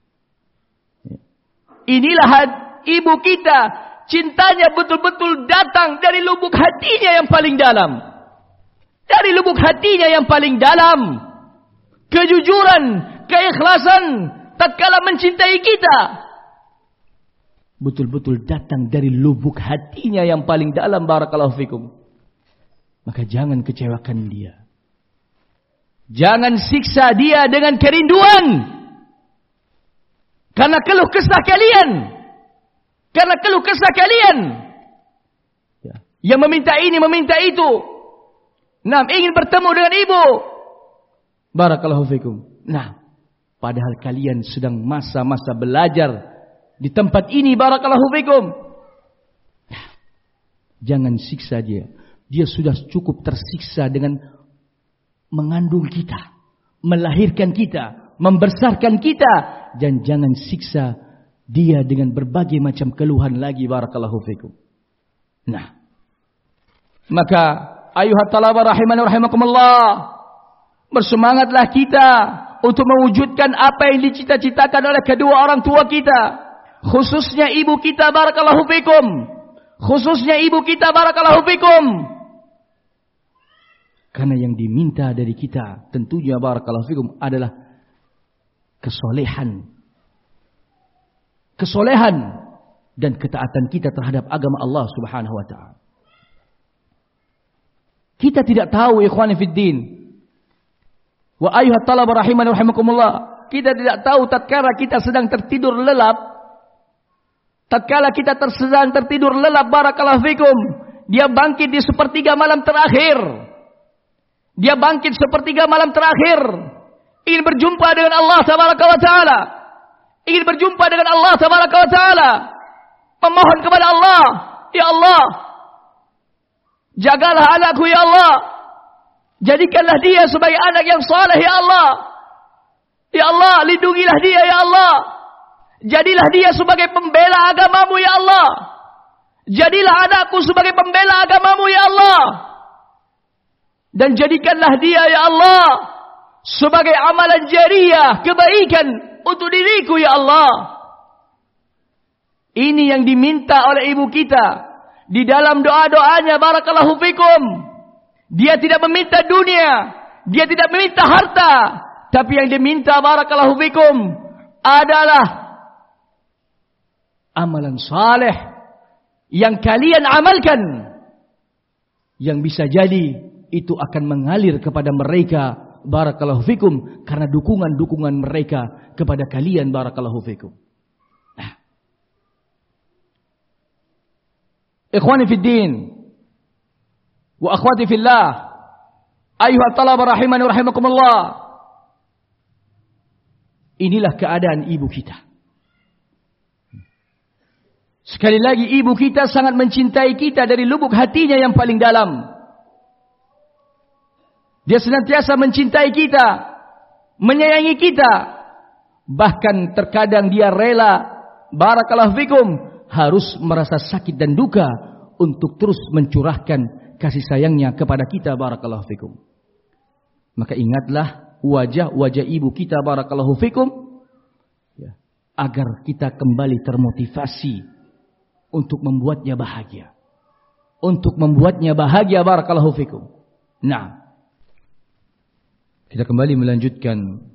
[SPEAKER 1] Inilah ibu kita. Cintanya betul-betul datang dari lubuk hatinya yang paling dalam. Dari lubuk hatinya yang paling dalam. Kejujuran, keikhlasan tatkala mencintai kita, betul-betul datang dari lubuk hatinya yang paling dalam. Barakallahu fikum. Maka jangan kecewakan dia. Jangan siksa dia dengan kerinduan. Karena keluh kesah kalian. Karena keluh kesah kalian. Ya. Yang meminta ini, meminta itu. Nah, ingin bertemu dengan ibu. Barakallahu fikum. Nah, padahal kalian sedang masa-masa belajar di tempat ini. Barakallahu fikum. Nah, jangan siksa dia. Dia sudah cukup tersiksa dengan mengandung kita, melahirkan kita, membesarkan kita, dan jangan siksa dia dengan berbagai macam keluhan lagi. Barakallahu fikum. Nah, maka ayuhat talabah rahimani rahimakumullah, bersemangatlah kita untuk mewujudkan apa yang dicita-citakan oleh kedua orang tua kita, khususnya ibu kita. Barakallahu fikum. Khususnya ibu kita. Barakallahu fikum. Karena yang diminta dari kita tentunya barakallahu fikum adalah kesolehan. Kesolehan dan ketaatan kita terhadap agama Allah Subhanahu wa Ta'ala. Kita tidak tahu ikhwani fiddin. Wa ayuhat talabah rahimani rahimakumullah. Kita tidak tahu tatkala kita sedang tertidur lelap. Tatkala kita sedang tertidur lelap barakallahu fikum, dia bangkit di sepertiga malam terakhir. Dia bangkit sepertiga malam terakhir, ingin berjumpa dengan Allah Tabaraka wa Ta'ala, ingin berjumpa dengan Allah Tabaraka wa Ta'ala, memohon kepada Allah, ya Allah, jagalah anakku ya Allah, jadikanlah dia sebagai anak yang saleh ya Allah, ya Allah, lindungilah dia ya Allah, jadilah dia sebagai pembela agamamu ya Allah, jadilah anakku sebagai pembela agamamu ya Allah. Dan jadikanlah dia ya Allah sebagai amalan jariyah, kebaikan untuk diriku ya Allah. Ini yang diminta oleh ibu kita di dalam doa-doanya. Barakallahu fikum. Dia tidak meminta dunia, dia tidak meminta harta, tapi yang diminta barakallahu fikum adalah amalan saleh yang kalian amalkan, yang bisa jadi itu akan mengalir kepada mereka barakallahu fikum karena dukungan-dukungan mereka kepada kalian barakallahu fikum. Nah. Ikhwani fid din wa akhwati fillah, ayyuhat talaba rahimani rahimakumullah. Inilah keadaan ibu kita. Sekali lagi, ibu kita sangat mencintai kita dari lubuk hatinya yang paling dalam. Dia senantiasa mencintai kita, menyayangi kita. Bahkan terkadang dia rela, barakallahu fikum, harus merasa sakit dan duka untuk terus mencurahkan kasih sayangnya kepada kita barakallahu fikum. Maka ingatlah wajah-wajah ibu kita barakallahu fikum, ya, agar kita kembali termotivasi untuk membuatnya bahagia. Untuk membuatnya bahagia barakallahu fikum. Nah, kita kembali melanjutkan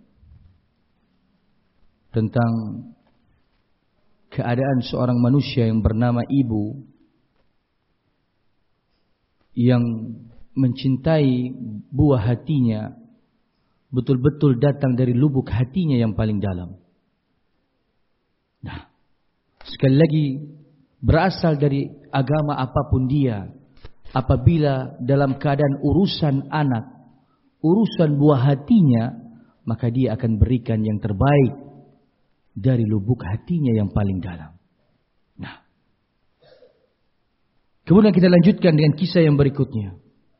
[SPEAKER 1] tentang keadaan seorang manusia yang bernama ibu, yang mencintai buah hatinya betul-betul datang dari lubuk hatinya yang paling dalam. Nah, sekali lagi, berasal dari agama apapun dia, apabila dalam keadaan urusan anak, urusan buah hatinya, maka dia akan berikan yang terbaik dari lubuk hatinya yang paling dalam. Nah, kemudian kita lanjutkan dengan kisah yang berikutnya.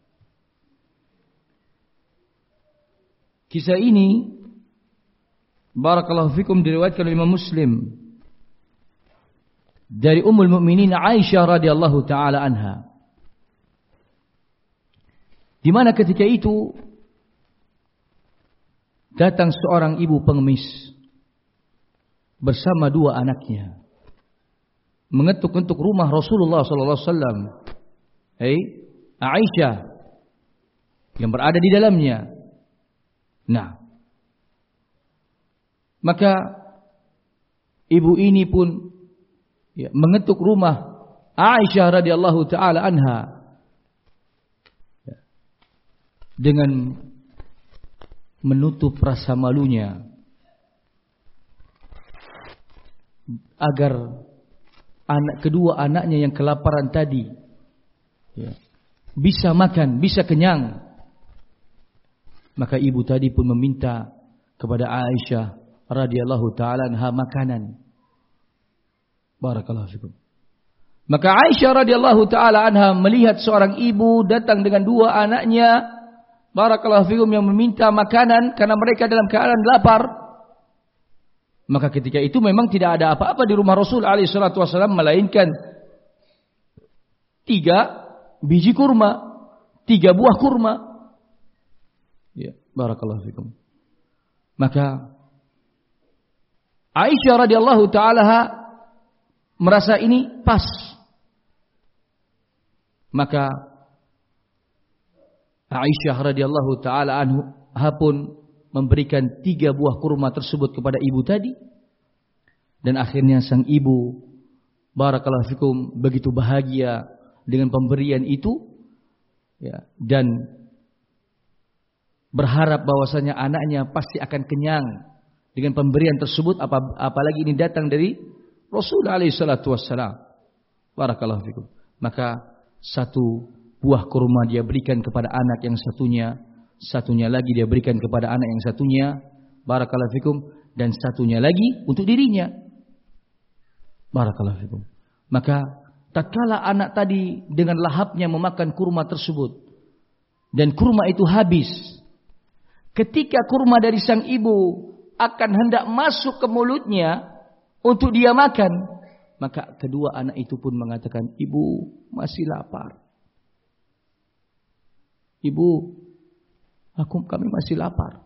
[SPEAKER 1] Kisah ini barakallahu fikum diriwayatkan oleh Imam Muslim dari Ummul Mukminin Aisyah radhiyallahu taala anha. Di mana ketika itu datang seorang ibu pengemis bersama dua anaknya mengetuk-ketuk rumah Rasulullah sallallahu alaihi wasallam. Hei, Aisyah yang berada di dalamnya. Nah, maka ibu ini pun ya, mengetuk rumah Aisyah radhiyallahu taala anha ya, dengan menutup rasa malunya agar anak kedua anaknya yang kelaparan tadi ya, bisa makan, bisa kenyang. Maka ibu tadi pun meminta kepada Aisyah radhiyallahu taala anha makanan. Barakallahu fikum. Maka Aisyah radhiyallahu taala anha melihat seorang ibu datang dengan dua anaknya, barakallahu fikum, yang meminta makanan karena mereka dalam keadaan lapar. Maka ketika itu memang tidak ada apa-apa di rumah Rasul alaihi salatu wasallam melainkan tiga biji kurma, tiga buah kurma. Ya, barakallahu fikum. Maka Aisyah radhiyallahu taala merasa ini pas. Maka Aisyah radhiyallahu taala anha pun memberikan tiga buah kurma tersebut kepada ibu tadi. Dan akhirnya sang ibu barakallahu fikum begitu bahagia dengan pemberian itu ya, dan berharap bahwasanya anaknya pasti akan kenyang dengan pemberian tersebut, apa, apalagi ini datang dari Rasul alaihi salatu wassalam. Barakallahu fikum. Maka satu buah kurma dia berikan kepada anak yang satunya, satunya lagi dia berikan kepada anak yang satunya, barakallahu fikum, dan satunya lagi untuk dirinya. Barakallahu fikum. Maka tatkala anak tadi dengan lahapnya memakan kurma tersebut dan kurma itu habis, ketika kurma dari sang ibu akan hendak masuk ke mulutnya untuk dia makan, maka kedua anak itu pun mengatakan, "Ibu, masih lapar. Ibu, aku kami masih lapar."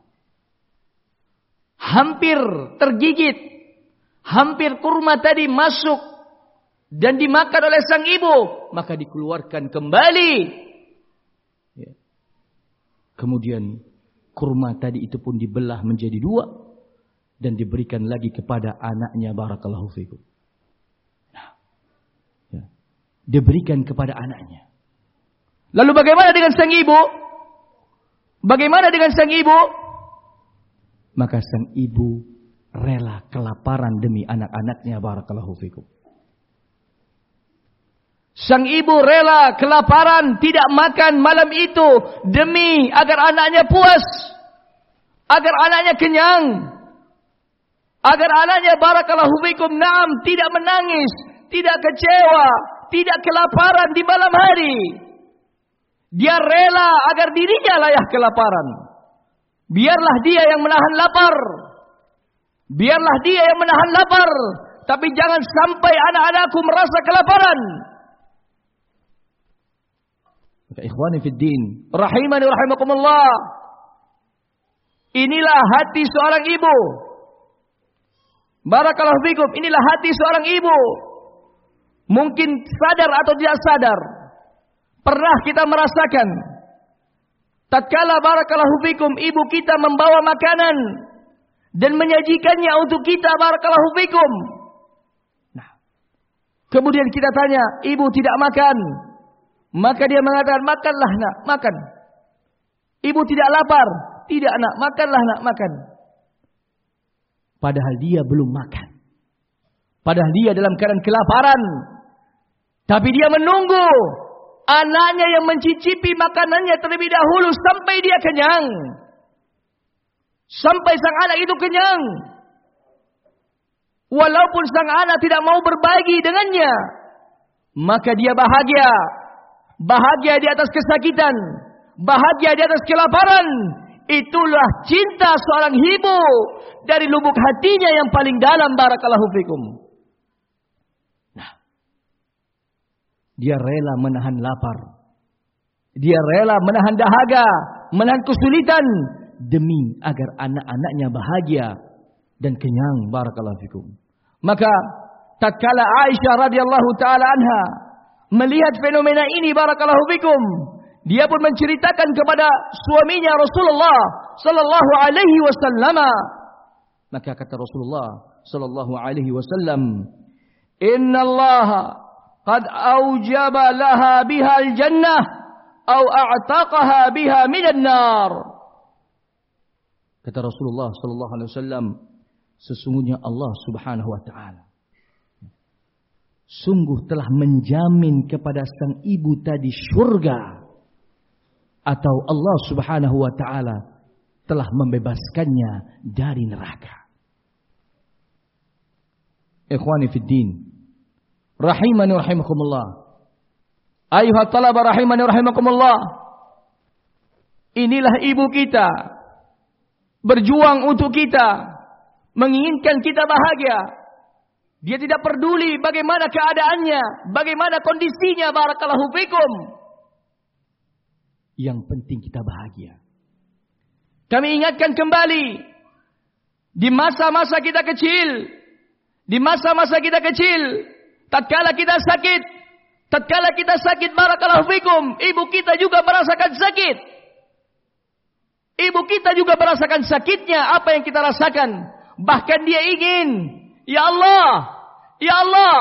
[SPEAKER 1] Hampir tergigit, hampir kurma tadi masuk dan dimakan oleh sang ibu, maka dikeluarkan kembali. Ya. Kemudian kurma tadi itu pun dibelah menjadi dua dan diberikan lagi kepada anaknya. Barakallahu fikum. Nah, ya. Diberikan kepada anaknya. Lalu bagaimana dengan sang ibu? Bagaimana dengan sang ibu? Maka sang ibu rela kelaparan demi anak-anaknya. Barakallahu fikum. Sang ibu rela kelaparan, tidak makan malam itu demi agar anaknya puas, agar anaknya kenyang, agar anaknya barakallahu fikum na'am tidak menangis, tidak kecewa, tidak kelaparan di malam hari. Dia rela agar dirinya layak kelaparan. Biarlah dia yang menahan lapar. Biarlah dia yang menahan lapar, tapi jangan sampai anak-anakku merasa kelaparan. Ikhwani fid din, rahimani rahimakumullah. Inilah hati seorang ibu. Barakallahu fikum, inilah hati seorang ibu. Mungkin sadar atau tidak sadar, pernah kita merasakan tatkala barakallahu fikum ibu kita membawa makanan dan menyajikannya untuk kita, barakallahu fikum. Nah, kemudian kita tanya, ibu tidak makan. Maka dia mengatakan, makanlah nak, makan. Ibu tidak lapar. Tidak nak, makanlah nak, makan. Padahal dia belum makan. Padahal dia dalam keadaan kelaparan. Tapi dia menunggu anaknya yang mencicipi makanannya terlebih dahulu sampai dia kenyang. Sampai sang anak itu kenyang. Walaupun sang anak tidak mau berbagi dengannya, maka dia bahagia. Bahagia di atas kesakitan, bahagia di atas kelaparan. Itulah cinta seorang ibu dari lubuk hatinya yang paling dalam. Barakallahu fikum. Nah, dia rela menahan lapar, dia rela menahan dahaga, menahan kesulitan demi agar anak-anaknya bahagia dan kenyang. Barakallahu fikum. Maka tatkala Aisyah radhiyallahu taala anha melihat fenomena ini, barakallahu fikum, dia pun menceritakan kepada suaminya Rasulullah sallallahu alaihi wasallam. Maka kata Rasulullah sallallahu alaihi wasallam, "Inna Allah qad aujaba laha biha al-jannah aw a'taqaha biha minan nar." Kata Rasulullah sallallahu alaihi wasallam, sesungguhnya Allah Subhanahu wa taala sungguh telah menjamin kepada sang ibu tadi surga, atau Allah Subhanahu wa taala telah membebaskannya dari neraka. Ikhwani fid din, rahimani rahimakumullah. Ayuhat talaba rahimani rahimakumullah. Inilah ibu kita, berjuang untuk kita, menginginkan kita bahagia. Dia tidak peduli bagaimana keadaannya, bagaimana kondisinya, barakallahu fikum. Yang penting kita bahagia. Kami ingatkan kembali, di masa-masa kita kecil, di masa-masa kita kecil, tatkala kita sakit, tatkala kita sakit, barakallahu fikum, ibu kita juga merasakan sakit. Ibu kita juga merasakan sakitnya apa yang kita rasakan. Bahkan dia ingin, ya Allah, ya Allah,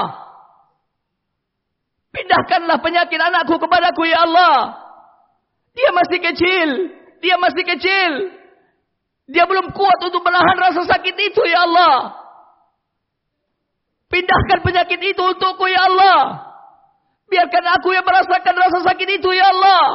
[SPEAKER 1] pindahkanlah penyakit anakku kepadaku, ya Allah. Dia masih kecil, dia masih kecil. Dia belum kuat untuk menahan rasa sakit itu, ya Allah. Pindahkan penyakit itu untukku, ya Allah. Biarkan aku yang merasakan rasa sakit itu, ya Allah.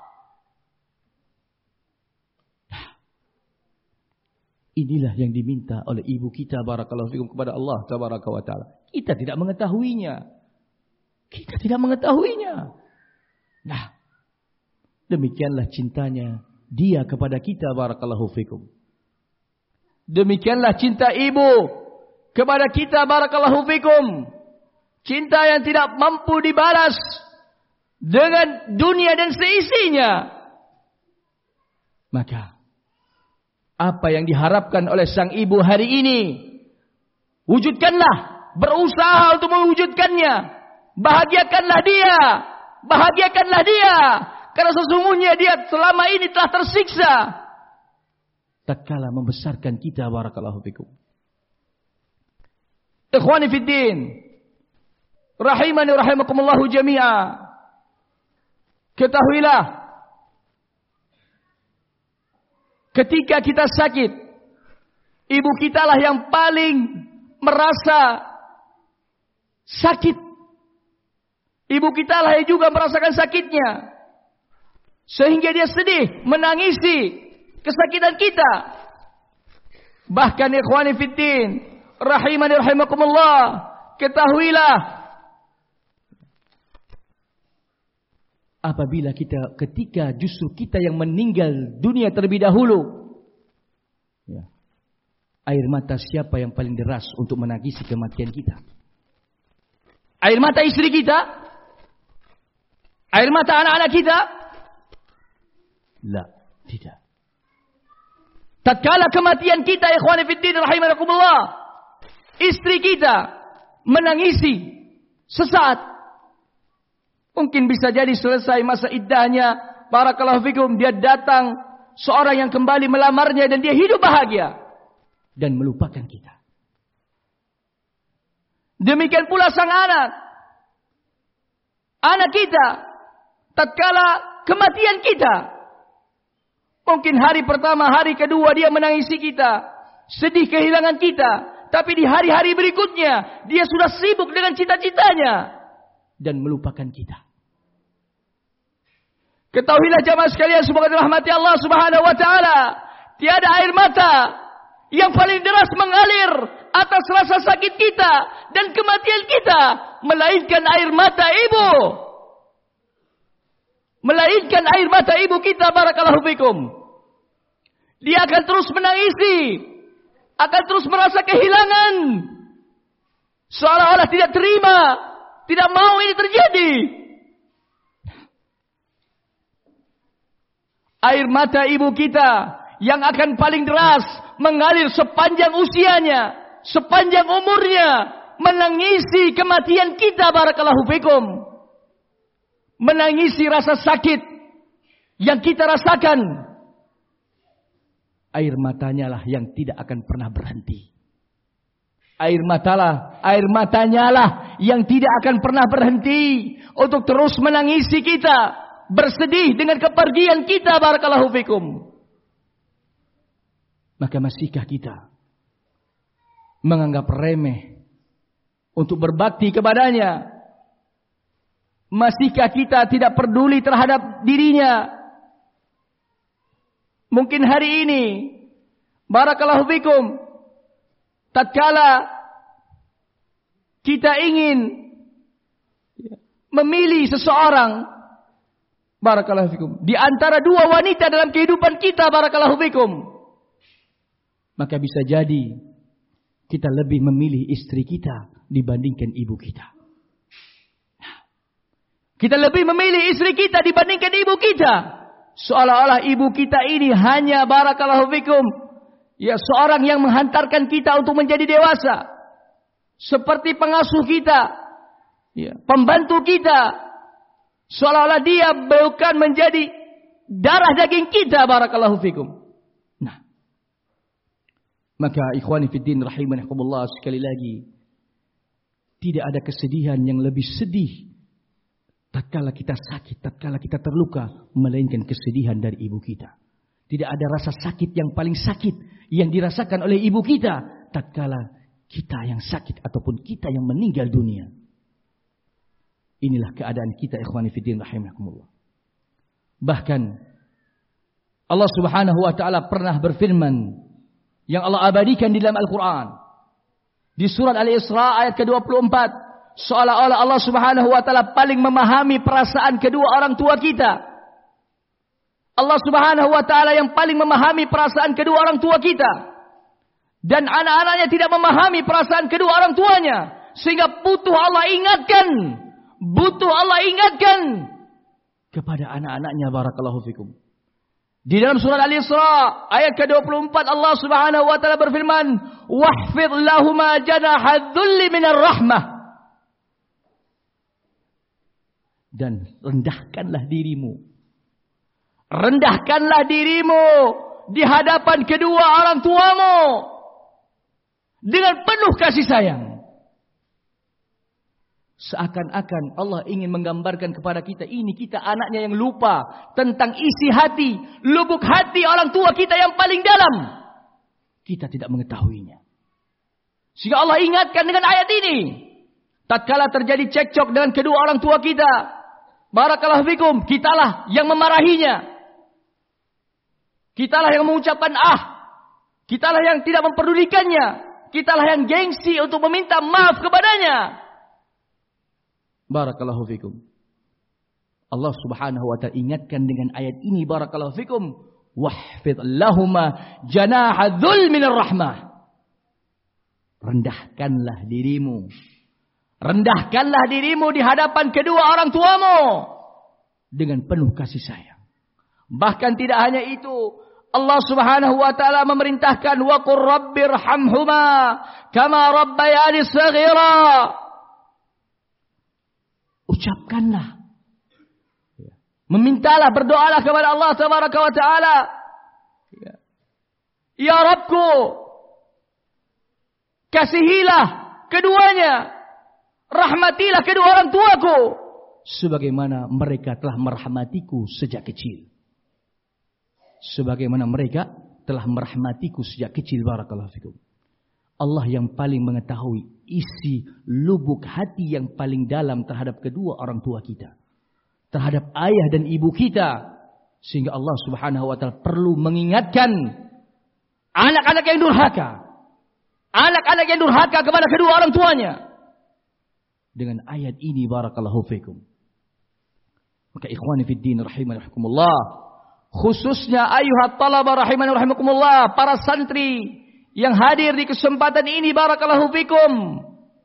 [SPEAKER 1] Inilah yang diminta oleh ibu kita, barakallahu fikum, kepada Allah tabaraka wa taala. Kita tidak mengetahuinya. Kita tidak mengetahuinya. Nah, demikianlah cintanya dia kepada kita, barakallahu fikum. Demikianlah cinta ibu kepada kita, barakallahu fikum. Cinta yang tidak mampu dibalas dengan dunia dan seisinya. Maka apa yang diharapkan oleh sang ibu hari ini, wujudkanlah, berusaha untuk mewujudkannya. bahagiakanlah dia, bahagiakanlah dia, karena sesungguhnya dia selama ini telah tersiksa. Tatkala membesarkan kita, barakallahu fikum. Ikhwani fid din, rahimani rahimakumullahu jami'a. Ketahuilah, ketika kita sakit, ibu kita lah yang paling merasa sakit. Ibu kita lah yang juga merasakan sakitnya, sehingga dia sedih, menangisi kesakitan kita. Bahkan ikhwani fiddin, rahimani rahimakumullah, ketahuilah, apabila kita, ketika justru kita yang meninggal dunia terlebih dahulu, ya, air mata siapa yang paling deras untuk menangisi kematian kita? Air mata istri kita? Air mata anak-anak kita? La, tidak. Tatkala kematian kita, ikhwani fiddin rahimakumullah, istri kita menangisi sesaat. Mungkin bisa jadi selesai masa iddahnya, barakallahu fikum, dia datang seorang yang kembali melamarnya dan dia hidup bahagia dan melupakan kita. Demikian pula sang anak. Anak kita, tatkala kematian kita, mungkin hari pertama, hari kedua dia menangisi kita, sedih kehilangan kita, tapi di hari-hari berikutnya dia sudah sibuk dengan cita-citanya dan melupakan kita. Ketahuilah jamaah sekalian, semoga dirahmati Allah Subhanahu wa taala, tiada air mata yang paling deras mengalir atas rasa sakit kita dan kematian kita melainkan air mata ibu. Melainkan air mata ibu kita, barakallahu fikum. Dia akan terus menangisi, akan terus merasa kehilangan, seolah-olah tidak terima, tidak mau ini terjadi. Air mata ibu kita yang akan paling deras mengalir sepanjang usianya, sepanjang umurnya, menangisi kematian kita, barakallahu fikum. Menangisi rasa sakit yang kita rasakan. Air matanya lah yang tidak akan pernah berhenti. Air matalah, air matanya lah yang tidak akan pernah berhenti untuk terus menangisi kita, bersedih dengan kepergian kita, barakallahu fikum. Maka masihkah kita menganggap remeh untuk berbakti kepadanya? Masihkah kita tidak peduli terhadap dirinya? Mungkin hari ini, barakallahu fikum, tatkala kita ingin memilih seseorang, barakallahu fikum, di antara dua wanita dalam kehidupan kita, barakallahu fikum, maka bisa jadi kita lebih memilih istri kita dibandingkan ibu kita. Kita lebih memilih istri kita dibandingkan ibu kita. Seolah-olah ibu kita ini hanya, barakallahu fikum, ya, seorang yang menghantarkan kita untuk menjadi dewasa. Seperti pengasuh kita, ya, pembantu kita. Seolah-olah dia bukan menjadi darah daging kita, barakallahu fikum. Nah, maka ikhwani fiddin rahimakumullah, sekali lagi, tidak ada kesedihan yang lebih sedih tatkala kita sakit, tatkala kita terluka, melainkan kesedihan dari ibu kita. Tidak ada rasa sakit yang paling sakit yang dirasakan oleh ibu kita tatkala kita yang sakit ataupun kita yang meninggal dunia. Inilah keadaan kita, ikhwani fiddin rahimakumullah. Bahkan Allah Subhanahu wa taala pernah berfirman yang Allah abadikan di dalam Al-Qur'an. Di surat Al-Isra ayat ke dua puluh empat, seolah-olah Allah Subhanahu wa taala paling memahami perasaan kedua orang tua kita. Allah Subhanahu wa taala yang paling memahami perasaan kedua orang tua kita. Dan anak-anaknya tidak memahami perasaan kedua orang tuanya, sehingga butuh Allah ingatkan, butuh Allah ingatkan kepada anak-anaknya, barakallahu fikum. Di dalam surat Al-Isra ayat ke dua puluh empat, Allah Subhanahu wa taala berfirman, "Wahfidh lahuma janaha dzulli minar rahmah." Dan rendahkanlah dirimu. Rendahkanlah dirimu di hadapan kedua orang tuamu dengan penuh kasih sayang. Seakan-akan Allah ingin menggambarkan kepada kita, ini kita anaknya yang lupa tentang isi hati, lubuk hati orang tua kita yang paling dalam. Kita tidak mengetahuinya. Sehingga Allah ingatkan dengan ayat ini. Tatkala terjadi cekcok dengan kedua orang tua kita, barakallahu fikum, kitalah yang memarahinya. Kitalah yang mengucapkan ah. Kitalah yang tidak memperdulikannya. Kitalah yang gengsi untuk meminta maaf kepadanya. Barakallahu fikum. Allah subhanahu wa ta'ala ingatkan dengan ayat ini, barakallahu fikum, wahfidh lahuma janaha dhul minir rahmah. Rendahkanlah dirimu. Rendahkanlah dirimu di hadapan kedua orang tuamu dengan penuh kasih sayang. Bahkan tidak hanya itu, Allah subhanahu wa ta'ala memerintahkan wa qur rabbirhamhuma kama rabbayani saghira. Ucapkanlah, memintalah, berdoalah kepada Allah tabaraka wa ta'ala. Ya Rabbku, kasihilah keduanya, rahmatilah kedua orang tuaku sebagaimana mereka telah merahmatiku sejak kecil. Sebagaimana mereka telah merahmatiku sejak kecil. Barakallahu fikum. Allah yang paling mengetahui isi lubuk hati yang paling dalam terhadap kedua orang tua kita, terhadap ayah dan ibu kita, sehingga Allah subhanahu wa ta'ala perlu mengingatkan anak-anak yang durhaka, anak-anak yang durhaka kepada kedua orang tuanya dengan ayat ini. Barakallahu fikum. Maka ikhwani fid din rahimani rahimakumullah, khususnya ayuhat talaba rahimani rahimakumullah, para santri yang hadir di kesempatan ini, barakallahu fikum,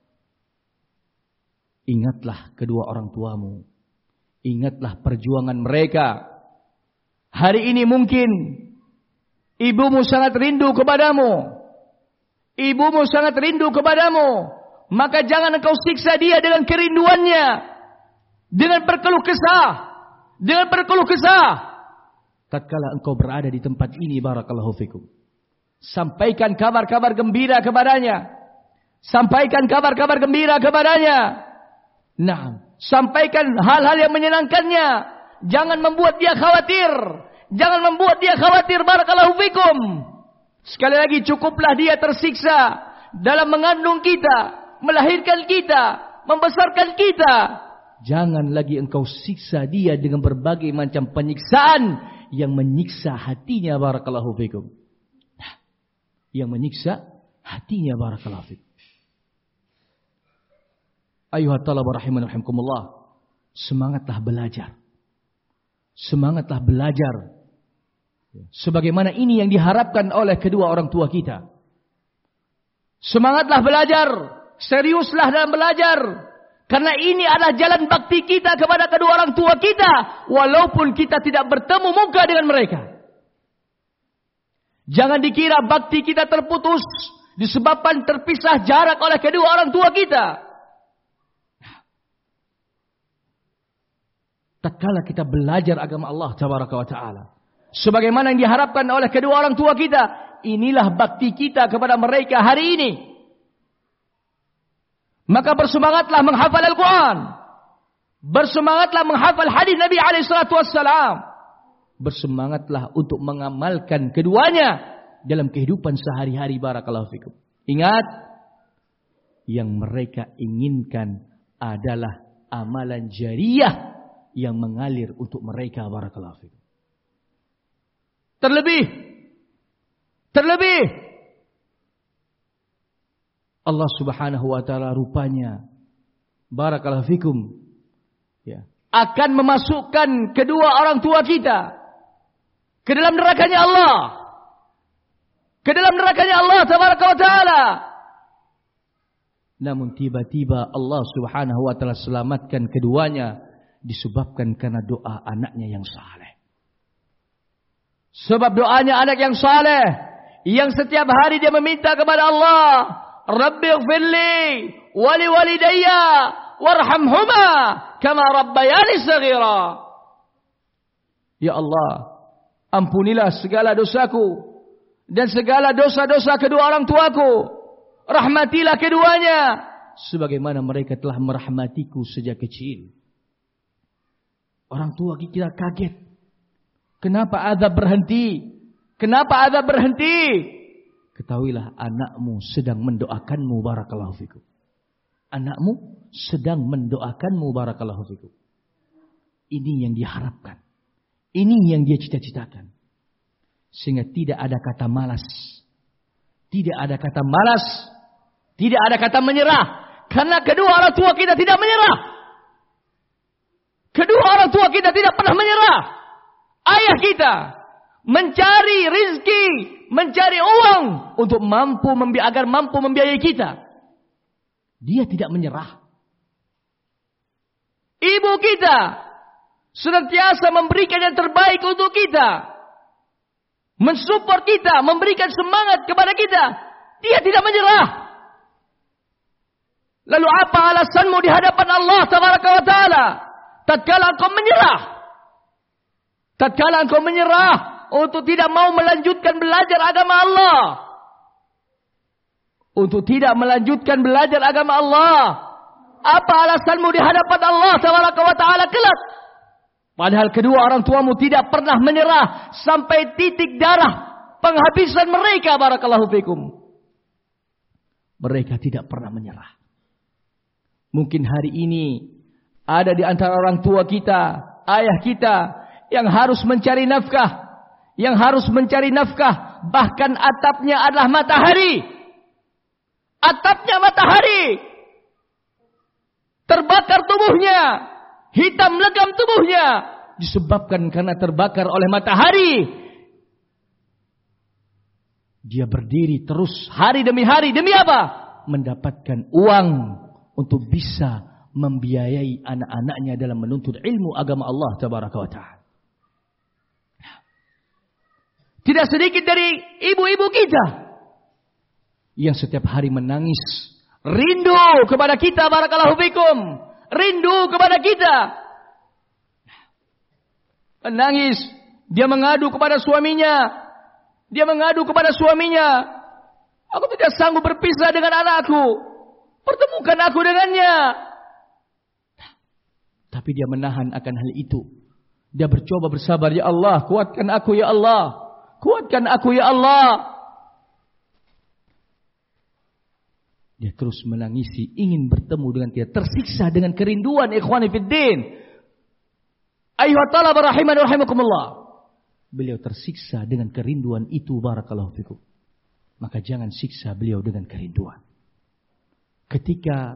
[SPEAKER 1] ingatlah kedua orang tuamu. Ingatlah perjuangan mereka. Hari ini mungkin ibumu sangat rindu kepadamu. Ibumu sangat rindu kepadamu. Maka jangan engkau siksa dia dengan kerinduannya, dengan berkeluh kesah, dengan berkeluh kesah. Tatkala engkau berada di tempat ini, barakallahu fikum, sampaikan kabar-kabar gembira kepadanya. Sampaikan kabar-kabar gembira kepadanya. Nah, sampaikan hal-hal yang menyenangkannya. Jangan membuat dia khawatir. Jangan membuat dia khawatir, barakallahu fikum. Sekali lagi, cukuplah dia tersiksa dalam mengandung kita, melahirkan kita, membesarkan kita. Jangan lagi engkau siksa dia dengan berbagai macam penyiksaan yang menyiksa hatinya, barakallahu fikum. Yang menyiksa hatinya, barakallahu fikum. Ayuhat talaba rahimani rahimakumullah, semangatlah belajar. Semangatlah belajar. Sebagaimana ini yang diharapkan oleh kedua orang tua kita. Semangatlah belajar, seriuslah dalam belajar. Karena ini adalah jalan bakti kita kepada kedua orang tua kita, walaupun kita tidak bertemu muka dengan mereka. Jangan dikira bakti kita terputus disebabkan terpisah jarak oleh kedua orang tua kita. Tatkala kita belajar agama Allah tabaraka wa ta'ala, sebagaimana yang diharapkan oleh kedua orang tua kita, inilah bakti kita kepada mereka hari ini. Maka bersemangatlah menghafal Al-Quran. Bersemangatlah menghafal hadis Nabi alaihi salatu wassalam. Bersemangatlah untuk mengamalkan keduanya dalam kehidupan sehari-hari, barakallahu fikum. Ingat, yang mereka inginkan adalah amalan jariyah yang mengalir untuk mereka, barakallahu fikum. Terlebih, terlebih Allah subhanahu wa ta'ala rupanya, barakallahu fikum, ya, akan memasukkan kedua orang tua kita ke dalam nerakanya Allah. Ke dalam nerakanya Allah tabaraka wa ta'ala. Namun tiba-tiba Allah subhanahu wa ta'ala selamatkan keduanya disebabkan karena doa anaknya yang saleh. Sebab doanya anak yang saleh, yang setiap hari dia meminta kepada Allah, Rabbighfirli wali walidayya warhamhuma kama rabbayani shaghira. Ya Allah, ampunilah segala dosaku dan segala dosa-dosa kedua orang tuaku. Rahmatilah keduanya sebagaimana mereka telah merahmatiku sejak kecil. Orang tua kita kaget. Kenapa azab berhenti? Kenapa azab berhenti? Ketahuilah anakmu sedang mendoakanmu, barakallahu fikum. Anakmu sedang mendoakanmu, barakallahu fikum. Ini yang diharapkan. Ini yang dia cita-citakan. Sehingga tidak ada kata malas. Tidak ada kata malas. Tidak ada kata menyerah. Karena kedua orang tua kita tidak menyerah. Kedua orang tua kita tidak pernah menyerah. Ayah kita mencari rizki, mencari uang untuk mampu membi- agar mampu membiayai kita. Dia tidak menyerah. Ibu kita senantiasa memberikan yang terbaik untuk kita, mensupport kita, memberikan semangat kepada kita. Dia tidak menyerah. Lalu apa alasanmu di hadapan Allah Tabaraka wa Ta'ala? Tatkala engkau menyerah, tatkala engkau menyerah untuk tidak mau melanjutkan belajar agama Allah, untuk tidak melanjutkan belajar agama Allah, apa alasanmu di hadapan Allah Tabaraka wa Ta'ala kelak? Padahal kedua orang tuamu tidak pernah menyerah sampai titik darah penghabisan mereka, barakallahu fikum. Mereka tidak pernah menyerah. Mungkin hari ini ada di antara orang tua kita, ayah kita yang harus mencari nafkah, yang harus mencari nafkah, bahkan atapnya adalah matahari. Atapnya matahari. Terbakar tubuhnya, hitam legam tubuhnya, disebabkan karena terbakar oleh matahari. Dia berdiri terus hari demi hari, demi apa? Mendapatkan uang untuk bisa membiayai anak-anaknya dalam menuntut ilmu agama Allah Tabaraka wa Ta'ala. Tidak sedikit dari ibu-ibu kita yang setiap hari menangis, rindu kepada kita, barakallahu fikum, rindu kepada kita. Menangis, dia mengadu kepada suaminya. Dia mengadu kepada suaminya, aku tidak sanggup berpisah dengan anakku, pertemukan aku dengannya. Tapi dia menahan akan hal itu. Dia bercoba bersabar, ya Allah, kuatkan aku ya Allah, kuatkan aku ya Allah. Dia terus menangisi, ingin bertemu dengan dia, tersiksa dengan kerinduan. Ikhwani fiddin, ayyuhat talaba rahimani rahimakumullah. Beliau tersiksa dengan kerinduan itu, barakallahu fikum. Maka jangan siksa beliau dengan kerinduan. Ketika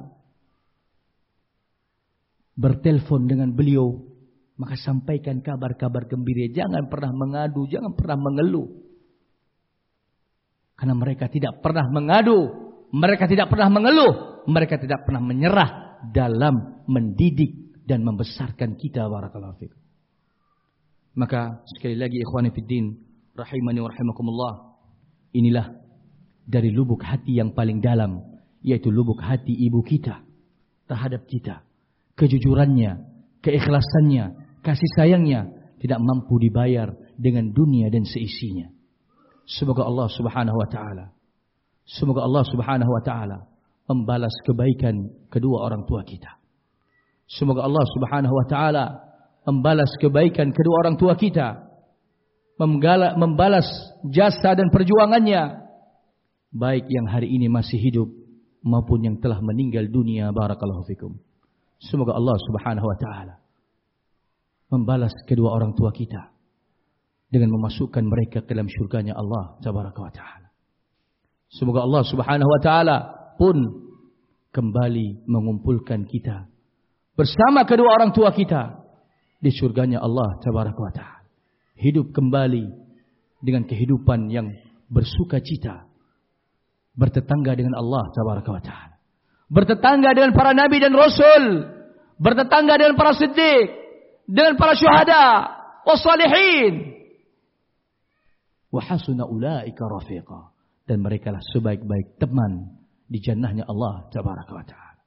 [SPEAKER 1] bertelpon dengan beliau, maka sampaikan kabar-kabar gembira. Jangan pernah mengadu, jangan pernah mengeluh. Karena mereka tidak pernah mengadu, mereka tidak pernah mengeluh, mereka tidak pernah menyerah dalam mendidik dan membesarkan kita, barakallahu fikum. Maka sekali lagi ikhwani fiddin, rahimani wa rahimakumullah, inilah dari lubuk hati yang paling dalam, yaitu lubuk hati ibu kita terhadap kita. Kejujurannya, keikhlasannya, kasih sayangnya tidak mampu dibayar dengan dunia dan seisinya. Semoga Allah Subhanahu wa taala, semoga Allah Subhanahu wa taala membalas kebaikan kedua orang tua kita. Semoga Allah Subhanahu wa taala membalas kebaikan kedua orang tua kita, membalas jasa dan perjuangannya, baik yang hari ini masih hidup maupun yang telah meninggal dunia, barakallahu fikum. Semoga Allah Subhanahu wa taala membalas kedua orang tua kita dengan memasukkan mereka ke dalam syurganya Allah Tabaraka wa taala. Semoga Allah Subhanahu wa taala pun kembali mengumpulkan kita bersama kedua orang tua kita di surganya Allah Tabaraka wa ta'ala. Hidup kembali dengan kehidupan yang bersuka cita, bertetangga dengan Allah Tabaraka wa ta'ala, bertetangga dengan para nabi dan rasul, bertetangga dengan para siddiq, dengan para syuhada wassalihin, wa hasuna ulaika rafiqa, dan mereka lah sebaik-baik teman di jannahnya Allah Tabaraka wa ta'ala.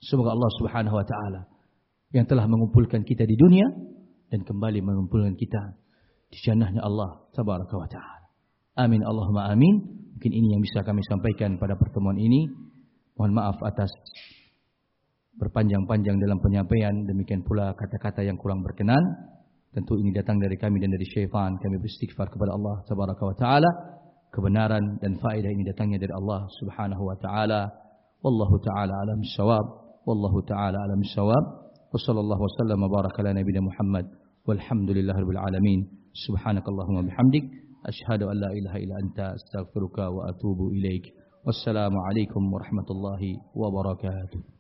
[SPEAKER 1] Semoga Allah Subhanahu wa taala yang telah mengumpulkan kita di dunia dan kembali mengumpulkan kita di jannahnya Allah tabaraka wa taala. Amin Allahumma amin. Mungkin ini yang bisa kami sampaikan pada pertemuan ini. Mohon maaf atas berpanjang-panjang dalam penyampaian, demikian pula kata-kata yang kurang berkenan. Tentu ini datang dari kami dan dari syaitan. Kami beristighfar kepada Allah tabaraka wa taala. Kebenaran dan faedah ini datangnya dari Allah Subhanahu wa taala. Wallahu taala alam bissawab. Wallahu taala alam bissawab. Wa sallallahu wasallam wa baraka ala nabiyina Muhammad. Walhamdulillahirabbil alamin. Subhanakallahumma bihamdik asyhadu an la ilaha illa anta astaghfiruka wa atubu ilaik. Wassalamu alaikum warahmatullahi wabarakatuh.